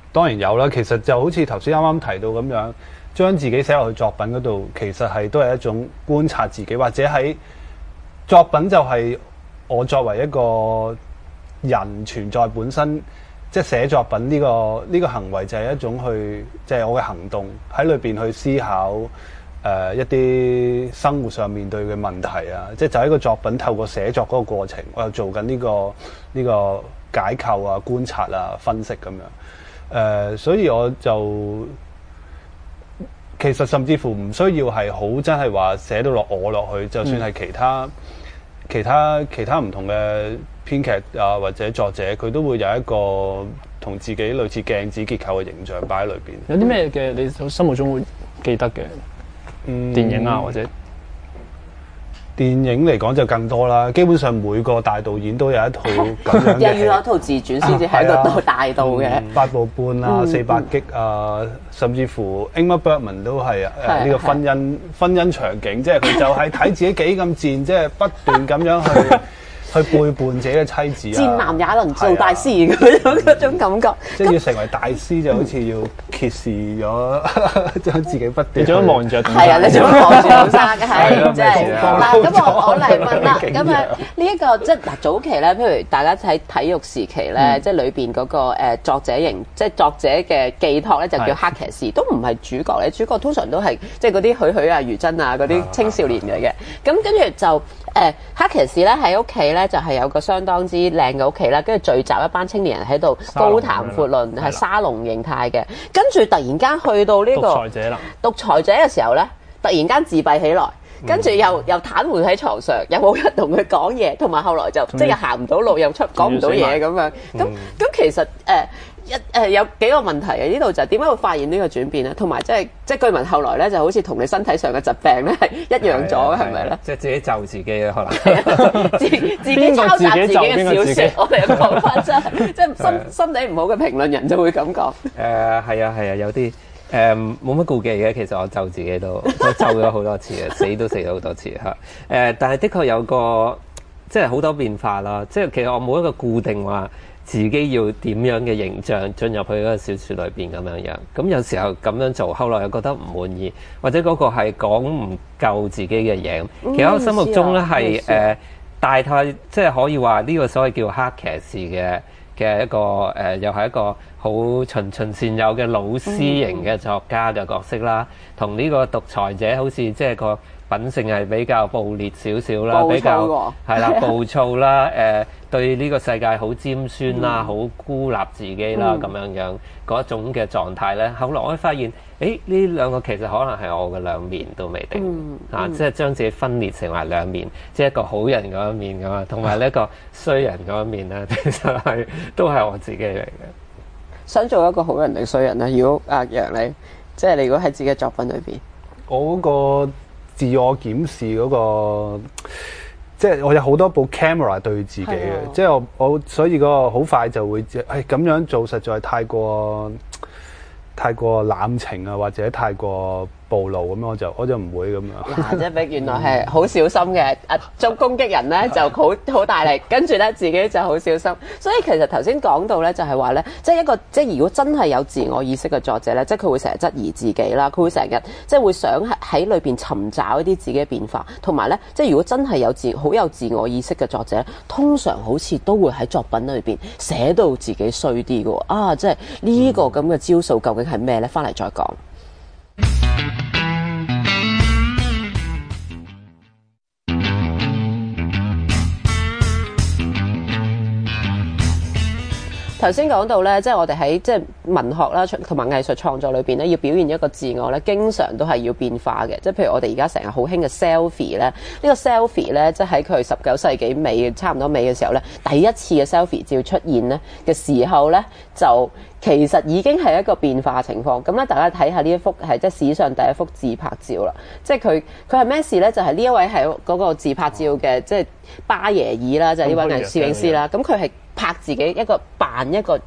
當然有啦。其實就好似頭先啱啱提到咁樣，將自己寫落去作品嗰度，其實係都係一種觀察自己，或者喺作品就係我作為一個人存在本身，即係寫作品呢個呢個行為就係一種去，即係我嘅行動喺裏邊去思考誒、呃、一啲生活上面對嘅問題啊，即係就喺個作品透過寫作嗰個過程，我又做緊呢個呢個解構啊、觀察啊、分析咁樣。誒、呃，所以我就其實甚至乎唔需要係好真係話寫到落我落去，就算係其他、嗯、其他其他唔同嘅編劇啊或者作者，佢都會有一個同自己類似鏡子結構嘅形象擺喺裏邊。 有啲咩嘅你心目中會記得嘅電影啊、嗯、或者？ 電影嚟講就更多啦，基本上每個大導演都有一套咁樣嘅戲， 又要有一套自傳先至係一個大導嘅、啊嗯。八部半啊，四百擊啊，甚至乎 Ingmar Bergman 都係誒呢個婚姻婚姻場景，即係佢就係睇自己幾咁賤，即係不斷咁樣去。去背叛自己嘅妻子啊！ 賤男也能做大師嗰種嗰種感覺， 即係要成為大師就好似要揭示咗將自己不斷。 你做乜望住？ 係啊，你做乜望住後生嘅？係即係嗱，咁我我嚟問啦，咁啊呢一個即係嗱早期咧，譬如大家睇體育時期咧，即係裏邊嗰個誒作者型，即係作者嘅寄託咧，就叫黑騎士，都唔係主角咧，主角通常都係即係嗰啲許許啊、余真啊嗰啲青少年嚟嘅。咁跟住就誒黑騎士咧喺屋企咧。就係有個相當之靚嘅屋企啦，跟住聚集一班青年人喺度高談闊論，係沙龍形態嘅。跟住突然間去到呢、這個獨裁者啦， 獨裁者嘅時候咧，突然間自閉起來，跟住又又癱瘓喺床上，又冇人同佢講嘢，同埋後來就即係行唔到路，又出講唔到嘢咁樣。咁咁其實誒。呃一誒、呃、有幾個問題嘅，呢度就係點解會發現呢個轉變咧？同埋即係即係據聞後來咧，就好似同你身體上嘅疾病咧係一樣咗，係咪咧？ 即係自己就自己嘅可能， 自自己抄襲自己嘅小説，我哋嘅講法真係即係心心理唔好嘅評論人就會咁講。誒係啊係啊，有啲誒冇乜顧忌嘅，其實我就自己都都就咗好多次嘅，死都死咗好多次嚇。誒、呃，但係的確有個即係好多變化啦。即係其實我冇一個固定話。自己要點樣嘅形象進入去嗰個小説裏邊咁樣樣，咁有時候咁樣做，後來又覺得唔滿意，或者嗰個係講唔夠自己嘅嘢。其實我心目中咧係誒大概即係可以話呢個所謂叫黑騎士嘅嘅一個誒、呃，又係一個好循循善誘嘅老師型嘅作家嘅角色啦，同呢、嗯、個獨裁者好似即係個品性係比較暴烈少少啦，比較係啦暴躁啦，誒、呃、對呢個世界好尖酸啦，好、嗯、孤立自己啦咁、嗯、樣樣嗰種嘅狀態咧。後來我發現，誒呢兩個其實可能係我嘅兩面都未定、嗯嗯、啊，即係將自己分裂成為兩面，即係一個好人嗰一面咁啊，同埋呢一個衰人嗰一面咧，其實係都係我自己嚟嘅。 想做一個好人定衰人咧？如果阿楊你，即係你如果喺自己嘅作品裏邊， 我嗰個自我檢視嗰、那個，即係我有好多部 camera 對自己嘅，即係我我所以嗰個好快就會，誒、哎、咁樣做實在太過太過濫情啊，或者太過暴露咁樣，我就我就唔會咁樣。 嗱，即係原來係好小心嘅，啊，做攻擊人咧就好好大力，跟住咧自己就好小心。所以其實頭先講到咧，就係話咧，即係一個即係如果真係有自我意識嘅作者咧，即係佢會成日質疑自己啦，佢會成日即係會想喺裏邊尋找一啲自己嘅變化，同埋咧，即係如果真係有自好有自我意識嘅作者，通常好似都會喺作品裏邊寫到自己衰啲嘅。啊，即係呢個咁嘅招數究竟係咩咧？翻嚟再講。頭先講到咧，即係我哋喺即係文學啦，同埋藝術創作裏邊咧，要表現一個自我咧，經常都係要變化嘅。即係譬如我哋而家成日好興嘅 selfie 咧，呢個 selfie 咧，即係喺佢十九世紀尾差唔多尾嘅時候咧，第一次嘅 selfie 照出現咧嘅時候咧，就其實已經係一個變化情況。咁咧，大家睇下呢一幅係即係史上第一幅自拍照啦。即係佢佢係咩事咧？就係、是、呢一位係嗰個自拍照嘅即係巴耶爾啦，就係、是、呢位藝攝影師啦。咁佢係拍自己一個扮一個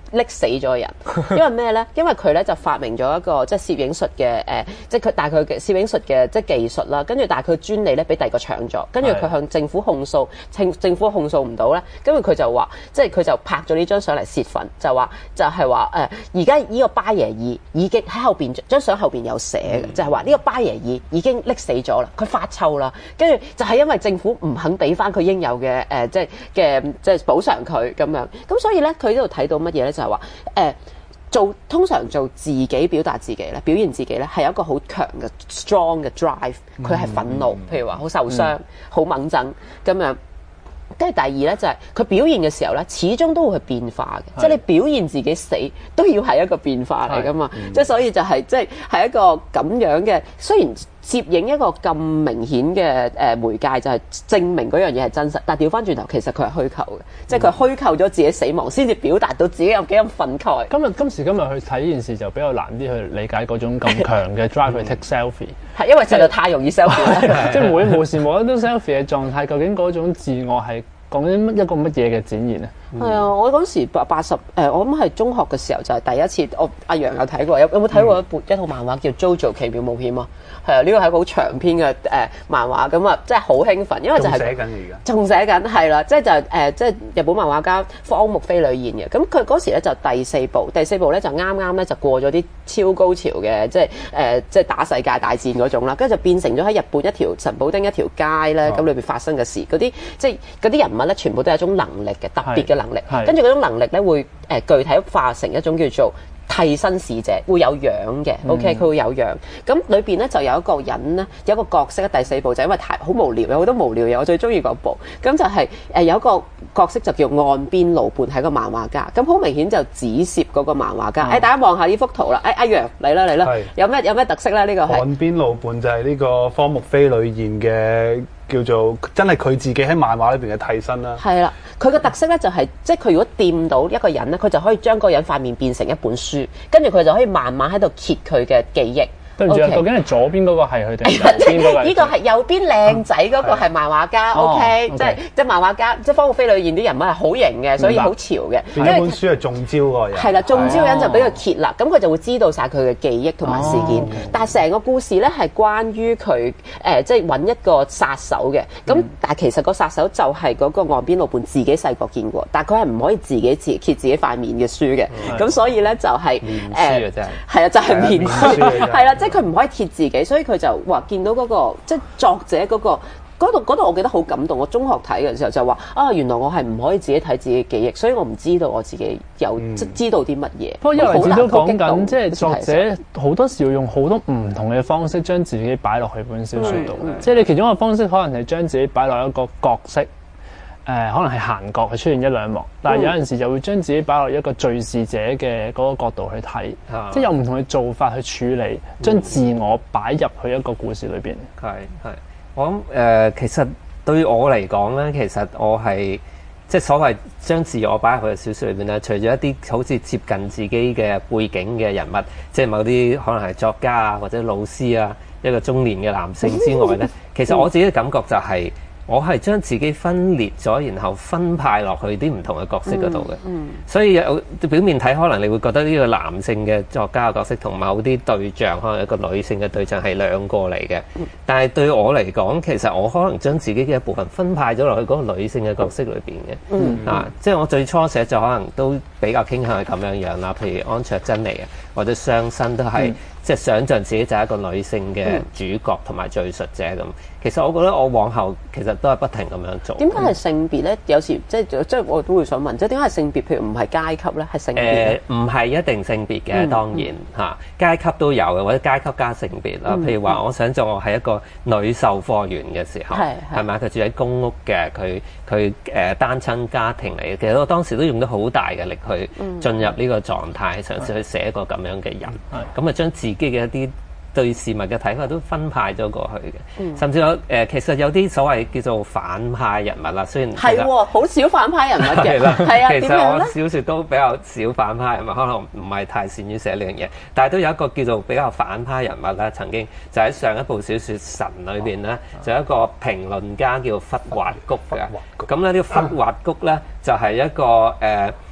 溺死咗人，因為咩咧？因為佢咧就發明咗一個即係攝影術嘅誒，即係佢但係佢嘅攝影術嘅即係技術啦。跟住但係佢專利咧俾第二個搶咗，跟住佢向政府控訴，政政府控訴唔到咧，跟住佢就話，即係佢就拍咗呢張相嚟泄憤，就話就係話誒，而家呢個巴耶爾已經喺後邊張相後邊有寫嘅，就係話呢個巴耶爾已經溺死咗啦，佢發臭啦，跟住就係因為政府唔肯俾翻佢應有嘅誒、呃，即係嘅即係補償佢咁樣，咁所以咧佢呢度睇到乜嘢咧？就係話誒做通常做自己表達自己咧，表現自己咧係有一個好強嘅 strong 嘅 drive，佢係憤怒，譬如話好受傷、好掹憎咁樣。跟住第二咧就係、是、佢表現嘅時候咧，始終都會係變化嘅，即係你表現自己死都要係一個變化嚟噶嘛，即係、嗯、所以就係即係係一個咁樣嘅，雖然攝影一個咁明顯嘅誒媒介就係證明嗰樣嘢係真實，但係調翻轉頭其實佢係虛構嘅，即係佢虛構咗自己死亡先至表達到自己有幾咁憤慨。 今日今時今日去睇呢件事就比較難啲去理解嗰種咁強嘅 drive 去 take selfie， 係因為實在太容易 selfie 啦， 即係每無時無刻都 selfie 嘅狀態，究竟嗰種自我係講緊乜一個乜嘢嘅展現咧？ 係啊，我嗰時八八十誒，我諗係中學嘅時候就係第一次，我阿楊有睇過，有有冇睇過一部、嗯、一套漫畫叫《JoJo 奇妙冒險》啊？係啊，呢個係一個好長篇嘅誒、呃、漫畫，咁啊，真係好興奮，因為就係、是、 寫緊而家， 仲寫緊係啦，即係就誒、呃，即係日本漫畫家荒木飛呂彥嘅。咁佢嗰時咧就第四部，第四部咧就啱啱咧就過咗啲超高潮嘅，即係誒、呃，即係打世界大戰嗰種啦，跟住就變成咗喺日本一條神保町一條街咧，咁裏邊發生嘅事，嗰啲即係嗰啲人物咧，全部都係一種能力嘅特別嘅能力，跟住嗰種能力咧會誒、呃、具體化成一種叫做替身使者，會有樣嘅、嗯、，OK， 佢會有樣。咁裏邊咧就有一個人咧，有一個角色咧，第四部就因為太好無聊，有好多無聊嘢，我最中意嗰部。咁就係、是、誒、呃、有一個角色就叫岸邊露伴，係個漫畫家。咁好明顯就指涉嗰個漫畫家。誒、嗯哎，大家望下呢幅圖啦。誒、哎，阿楊嚟啦嚟啦，有咩有咩特色咧？呢、這個係岸邊露伴就係呢個荒木飛呂彥嘅。叫做真係佢自己喺漫畫裏邊嘅替身啦。係啦，佢嘅特色咧就係、是，即係佢如果掂到一個人咧，佢就可以將嗰個人塊面變成一本書，跟住佢就可以慢慢喺度揭佢嘅記憶。 對唔住啊，究竟係左邊嗰個係佢定右邊嗰個？ 呢個係右邊靚仔嗰個係漫畫家 ，OK，即係即係漫畫家，即係荒木飛呂彥啲人物係好型嘅，所以好潮嘅。 因為本書係中招嗰個人。 係啦，中招人就俾佢揭啦，咁佢就會知道晒佢嘅記憶同埋事件。但係成個故事咧係關於佢誒，即係揾一個殺手嘅。咁但係其實個殺手就係嗰個岸邊露伴自己細個見過，但係佢係唔可以自己揭揭自己塊面嘅書嘅。咁所以咧就係誒，係啊，就係面書，係啦。即係佢唔可以揭自己，所以佢就話見到嗰、那個即係作者嗰、那個嗰度嗰度，我記得好感動。我中學睇嘅時候就話啊，原來我係唔可以自己睇自己記憶，所以我唔知道我自己有、嗯、即知道啲乜嘢。不過因為都講緊， 即係作者好多時要用好多唔同嘅方式將自己擺落去本小説度。即係你其中一個方式可能係將自己擺落一個角色。誒、呃、可能係閒角係出現一兩幕，但係有陣時就會將自己擺落一個敘事者嘅嗰個角度去睇，嗯、即係有唔同嘅做法去處理，將自我擺入去一個故事裏邊。 係係，我諗誒、呃，其實對我嚟講咧，其實我係即係所謂將自我擺入去嘅小説裏邊咧，除咗一啲好似接近自己嘅背景嘅人物，即係某啲可能係作家啊或者老師啊，一個中年嘅男性之外咧，其實我自己嘅感覺就係、是。我係將自己分裂咗，然後分派落去啲唔同嘅角色嗰度嘅，嗯嗯、所以有表面睇可能你會覺得呢個男性嘅作家嘅角色同某啲對象，可能一個女性嘅對象係兩個嚟嘅。嗯、但係對我嚟講，其實我可能將自己嘅一部分分派咗落去嗰個女性嘅角色裏邊嘅。嗯、啊，即係我最初寫就可能都比較傾向係咁樣樣啦。譬如安卓珍妮啊，或者雙生都係、嗯、即係想像自己就係一個女性嘅主角同埋敘述者咁。其實我覺得我往後其實都係不停咁樣做。點解係性別咧？有時即係即係我都會想問，即係點解係性別？譬如唔係階級咧，係性別咧？誒，唔係一定性別嘅，嗯、當然嚇、嗯、階級都有嘅，或者階級加性別啦。嗯、譬如話，我想像我係一個女售貨員嘅時候，係咪佢住喺公屋嘅，佢佢誒單親家庭嚟嘅。其實我當時都用咗好大嘅力去進入呢個狀態，嘗試去寫一個咁樣嘅人。咁啊，將自己嘅一啲對事物嘅睇法都分派咗過去嘅，嗯、甚至有誒、呃，其實有啲所謂叫做反派人物啦。雖然係喎，好少反派人物嘅，係啊。其實我小説都比較少反派人物，可能唔係太善於寫呢樣嘢。但係都有一個叫做比較反派人物啦。曾經就喺上一部小説《神》裏邊咧，就有一個評論家叫忽滑谷嘅。咁咧呢個忽滑谷咧就係一個誒。呃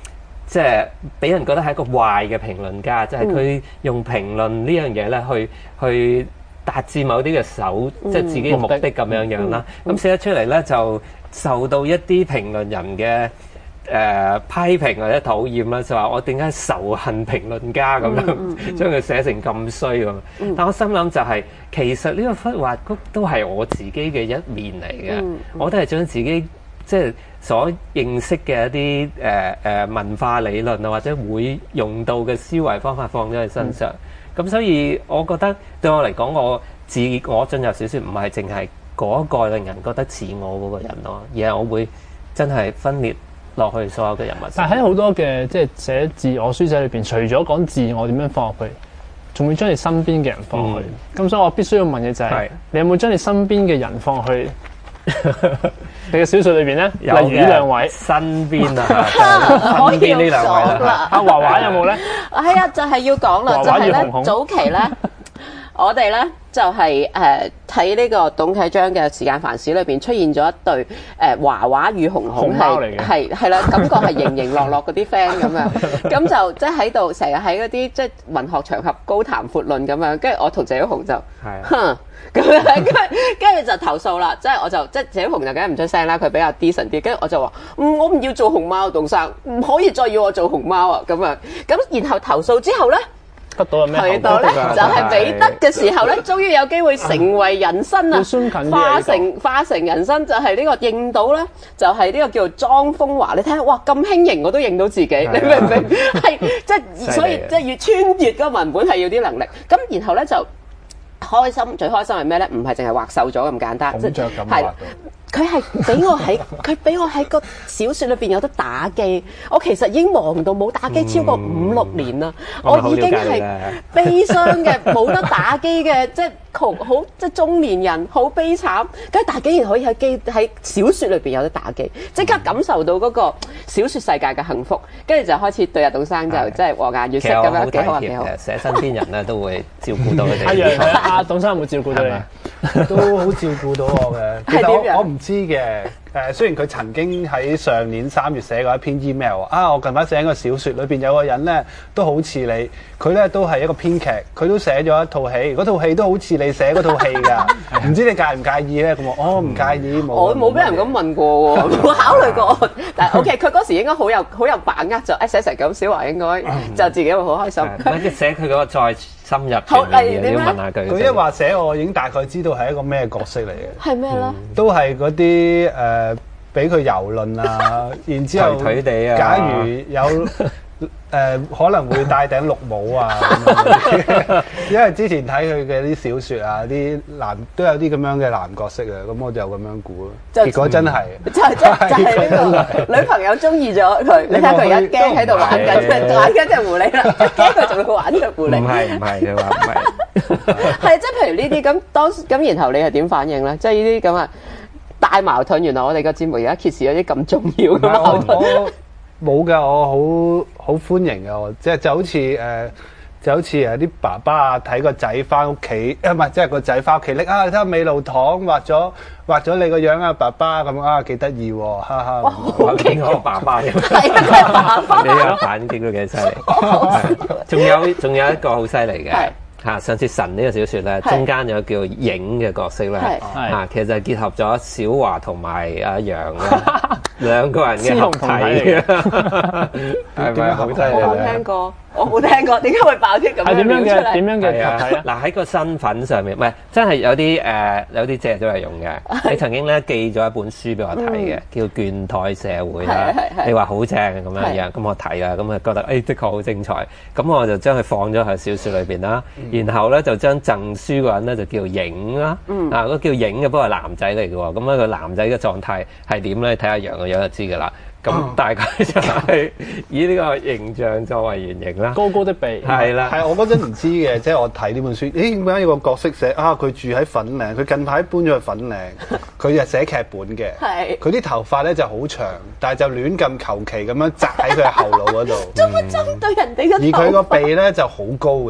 即係俾人覺得係一個壞嘅評論家，即係佢用評論呢樣嘢咧去去達至某啲嘅手，即係自己嘅目的咁樣樣啦。咁寫得出嚟咧就受到一啲評論人嘅誒批評或者討厭啦，就話我點解仇恨評論家咁樣，將佢寫成咁衰咁。但我心諗就係其實呢個忽滑谷都係我自己嘅一面嚟嘅，我都係將自己即係所認識嘅一啲誒誒文化理論啊，或者會用到嘅思維方法放咗喺身上。咁、嗯、所以我覺得對我嚟講，我自我進入小説唔係淨係嗰一個令人覺得似我嗰個人咯，而係我會真係分裂落去所有嘅人物。 但係喺好多嘅即係寫自我書寫裏邊，除咗講自我點樣放入去，仲會將你身邊嘅人放入去。咁、嗯、所以我必須要問嘅就係、是，是你有冇將你身邊嘅人放入去？你嘅小説裏邊咧，例如呢兩位身邊啊，身邊呢兩位啦。 阿華華有冇咧？ 係啊，就係要講啦，就係咧早期咧，我哋咧就係誒睇呢個董啟章嘅時間繁史裏邊出現咗一對誒華華與紅紅係係係啦，感覺係盈盈樂樂嗰啲 friend 咁樣，咁就即係喺度成日喺嗰啲即係文學場合高談闊論咁樣，跟住我同謝曉紅就哼。咁樣跟跟住就投訴啦，即係我就即係謝曉紅就梗係唔出聲啦，佢比較 decent 啲，跟住我就話：嗯，我唔要做熊貓，董生唔可以再要我做熊貓啊！咁樣咁，然後投訴之後咧， 得到咩？ 去到咧就係彼得嘅時候咧，終於有機會成為人生啊！化成化成人生就係呢個認到咧，就係呢個叫做莊風華。你睇下，哇咁輕盈我都認到自己，你明唔明？係即係所以即係要穿越嗰個文本係要啲能力。咁然後咧就。開心最開心係咩咧？唔係淨係畫瘦咗咁簡單，即係係佢係俾我喺佢俾我喺個小説裏邊有得打機。我其實已經忙到冇打機超過五六年啦， 嗯、 我已經係悲傷嘅，冇得打機嘅，即係窮好即係中年人好悲慘。跟住但係竟然可以喺機喺小説裏邊有得打機，即刻感受到嗰個小説世界嘅幸福。跟住就開始對阿董生就即係和顏悅色咁樣，幾好啊幾好。 寫身邊人咧都會照顧到佢哋。 一樣係啊，董生有冇照顧到你？ 都好照顧到我嘅。其實我我唔知嘅。誒，雖然佢曾經喺上年三月寫過一篇 email 啊，我近排寫緊個小説，裏邊有個人咧都好似你，佢咧都係一個編劇，佢都寫咗一套戲，嗰套戲都好似你寫嗰套戲㗎，唔知你介唔介意咧？咁我哦唔介意，冇。 我冇俾人咁問過喎，冇考慮過。但係 OK，佢嗰時應該好有好有把握，就誒寫成咁，小華應該就自己會好開心。 咁即寫佢嗰個再深入嘅嘢，要問下佢。 佢一話寫我已經大概知道係一個咩角色嚟嘅。 係咩咧？ 都係嗰啲誒。俾佢遊論啊，然之後， 腿地啊， 假如有誒、呃、可能會戴頂綠帽啊，咁因為之前睇佢嘅啲小説啊，啲男都有啲咁樣嘅男角色啊，咁我就咁樣估咯。結果真係， 就係就係呢個女朋友中意咗佢，你睇佢而家驚喺度玩緊，玩緊隻狐狸啦，驚佢仲會玩隻狐狸。 唔係唔係，你話唔係？ 係即係譬如呢啲咁，當咁然後你係點反應咧？即係呢啲咁啊？大矛盾，原來我哋個節目而家揭示咗啲咁重要嘅矛盾。 我冇㗎，我好好歡迎嘅，我即係就好似誒、呃，就好似誒啲爸爸啊睇個仔翻屋企，啊唔係即係個仔翻屋企拎啊，睇下美露糖畫咗畫咗你個樣啊，爸爸咁啊幾得意喎，哈哈！ 哇，好勁個爸爸嘅， 係啊，係爸爸。 你個反應都幾犀利。仲有仲有一個好犀利嘅。嚇！上次神呢個小説咧，中間有叫影嘅角色咧，嚇，其實就結合咗小華同埋阿楊嘅兩個人嘅合體嘅，係咪好犀利？ 我冇聽過，我冇聽過，點解會爆啲咁樣料出嚟？ 點樣嘅合體啊？ 嗱喺個身份上面，唔係真係有啲誒有啲借咗嚟用嘅。你曾經咧寄咗一本書俾我睇嘅，叫《倦怠社會》啦。你話好正咁樣樣，咁我睇啦，咁啊覺得誒的確好精彩，咁我就將佢放咗喺小説裏邊啦。然後咧就將贈書個人咧就叫影啦，嗯、啊嗰、那個、叫影嘅，不過係男仔嚟嘅喎。咁、那、咧個男仔嘅狀態係點咧？睇下楊嘅樣就知㗎啦。咁大概就係以呢個形象作為原型啦。 高高的鼻係啦， 係我嗰陣唔知嘅，即係我睇呢本書，咦點解有個角色寫啊？佢住喺粉嶺，佢近排搬咗去粉嶺，佢就寫劇本嘅。係佢啲頭髮咧就好長，但係就亂咁求其咁樣紮喺佢後腦嗰度。 做乜針對人哋嘅頭髮？ 而佢個鼻咧就好高嘅。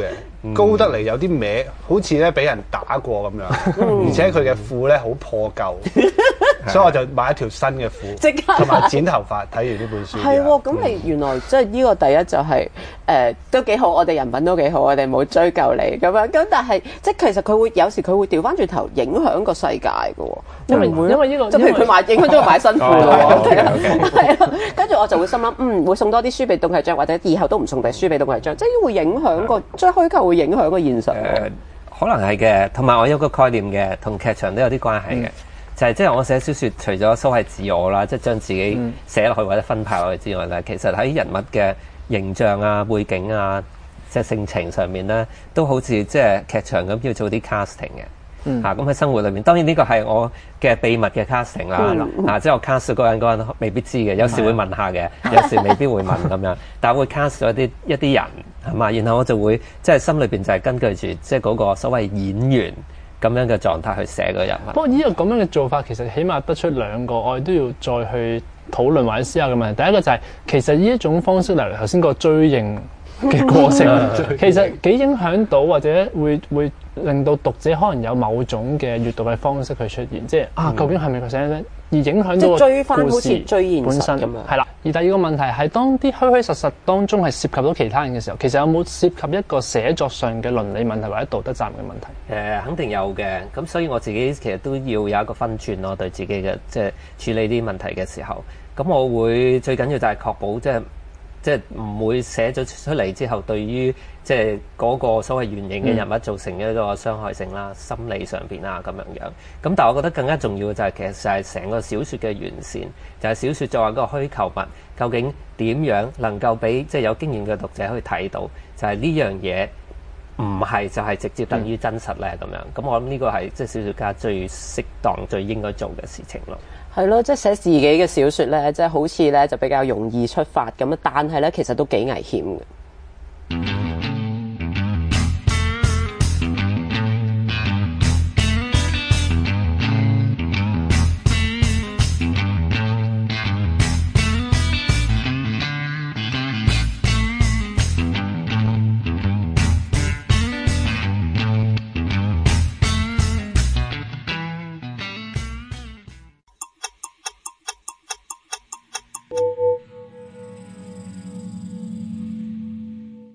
高得嚟有啲歪，好似咧俾人打過咁樣，而且佢嘅褲咧好破舊，所以我就買一條新嘅褲， 即刻同埋剪頭髮。睇完呢本書， 係喎，咁你原來即係呢個第一就係誒都幾好，我哋人品都幾好，我哋冇追究你咁樣。咁但係即係其實佢會有時佢會調翻轉頭影響個世界嘅喎， 因為會因為呢個即係譬如佢買影響咗佢買新褲咯， 哦係啊，跟住我就會心諗嗯會送多啲書俾董啟章，或者以後都唔送第書俾董啟章，即係會影響個即係虛構會影響個現實。 誒、呃、可能係嘅，同埋我有個概念嘅，同劇場都有啲關係嘅，嗯、就係即係我寫小説，除咗所謂自我啦，即係將自己寫落去或者分派落去之外咧，其實喺人物嘅形象啊、背景啊、即係性情上面咧，都好似即係劇場咁要做啲 casting 嘅。嗯、啊，咁喺生活裏面，當然呢個係我嘅秘密嘅 casting 啦，嗯、啊，即係我 cast 嗰個人嗰人未必知嘅，有時會問下嘅，有時未必會問咁樣，但係我會 cast 咗一啲一啲人係嘛，然後我就會即係心裏邊就係根據住即係嗰個所謂演員咁樣嘅狀態去寫個人物。 不過呢個咁樣嘅做法，其實起碼得出兩個，我哋都要再去討論或者思考嘅問題。第一個就係、是、其實呢一種方式，例如頭先個追認嘅過程，其實幾影響到或者會會令到讀者可能有某種嘅閱讀嘅方式去出現，即係啊，究竟係咪佢寫咧？而影響到個故事本身咁樣。係啦。而第二個問題係，當啲虛虛實實當中係涉及到其他人嘅時候，其實有冇涉及一個寫作上嘅倫理問題或者道德責任嘅問題？ 誒、呃，肯定有嘅。咁所以我自己其實都要有一個分寸咯，對自己嘅即係處理啲問題嘅時候。咁我會最緊要就係確保即係。即係唔會寫咗出嚟之後，對於即係嗰個所謂原型嘅人物造成一個傷害性啦、嗯、心理上邊啊咁樣樣。咁但係我覺得更加重要嘅就係、是、其實就係成個小説嘅完善，就係、是、小説作為一個虛構物，究竟點樣能夠俾即係有經驗嘅讀者去睇到，就係呢樣嘢唔係就係直接等於真實咧咁樣。咁我諗呢個係即係小説家最適當、最應該做嘅事情咯。 係咯，即係寫自己嘅小説咧，即係好似咧就比較容易出發咁，但係咧其實都幾危險嘅。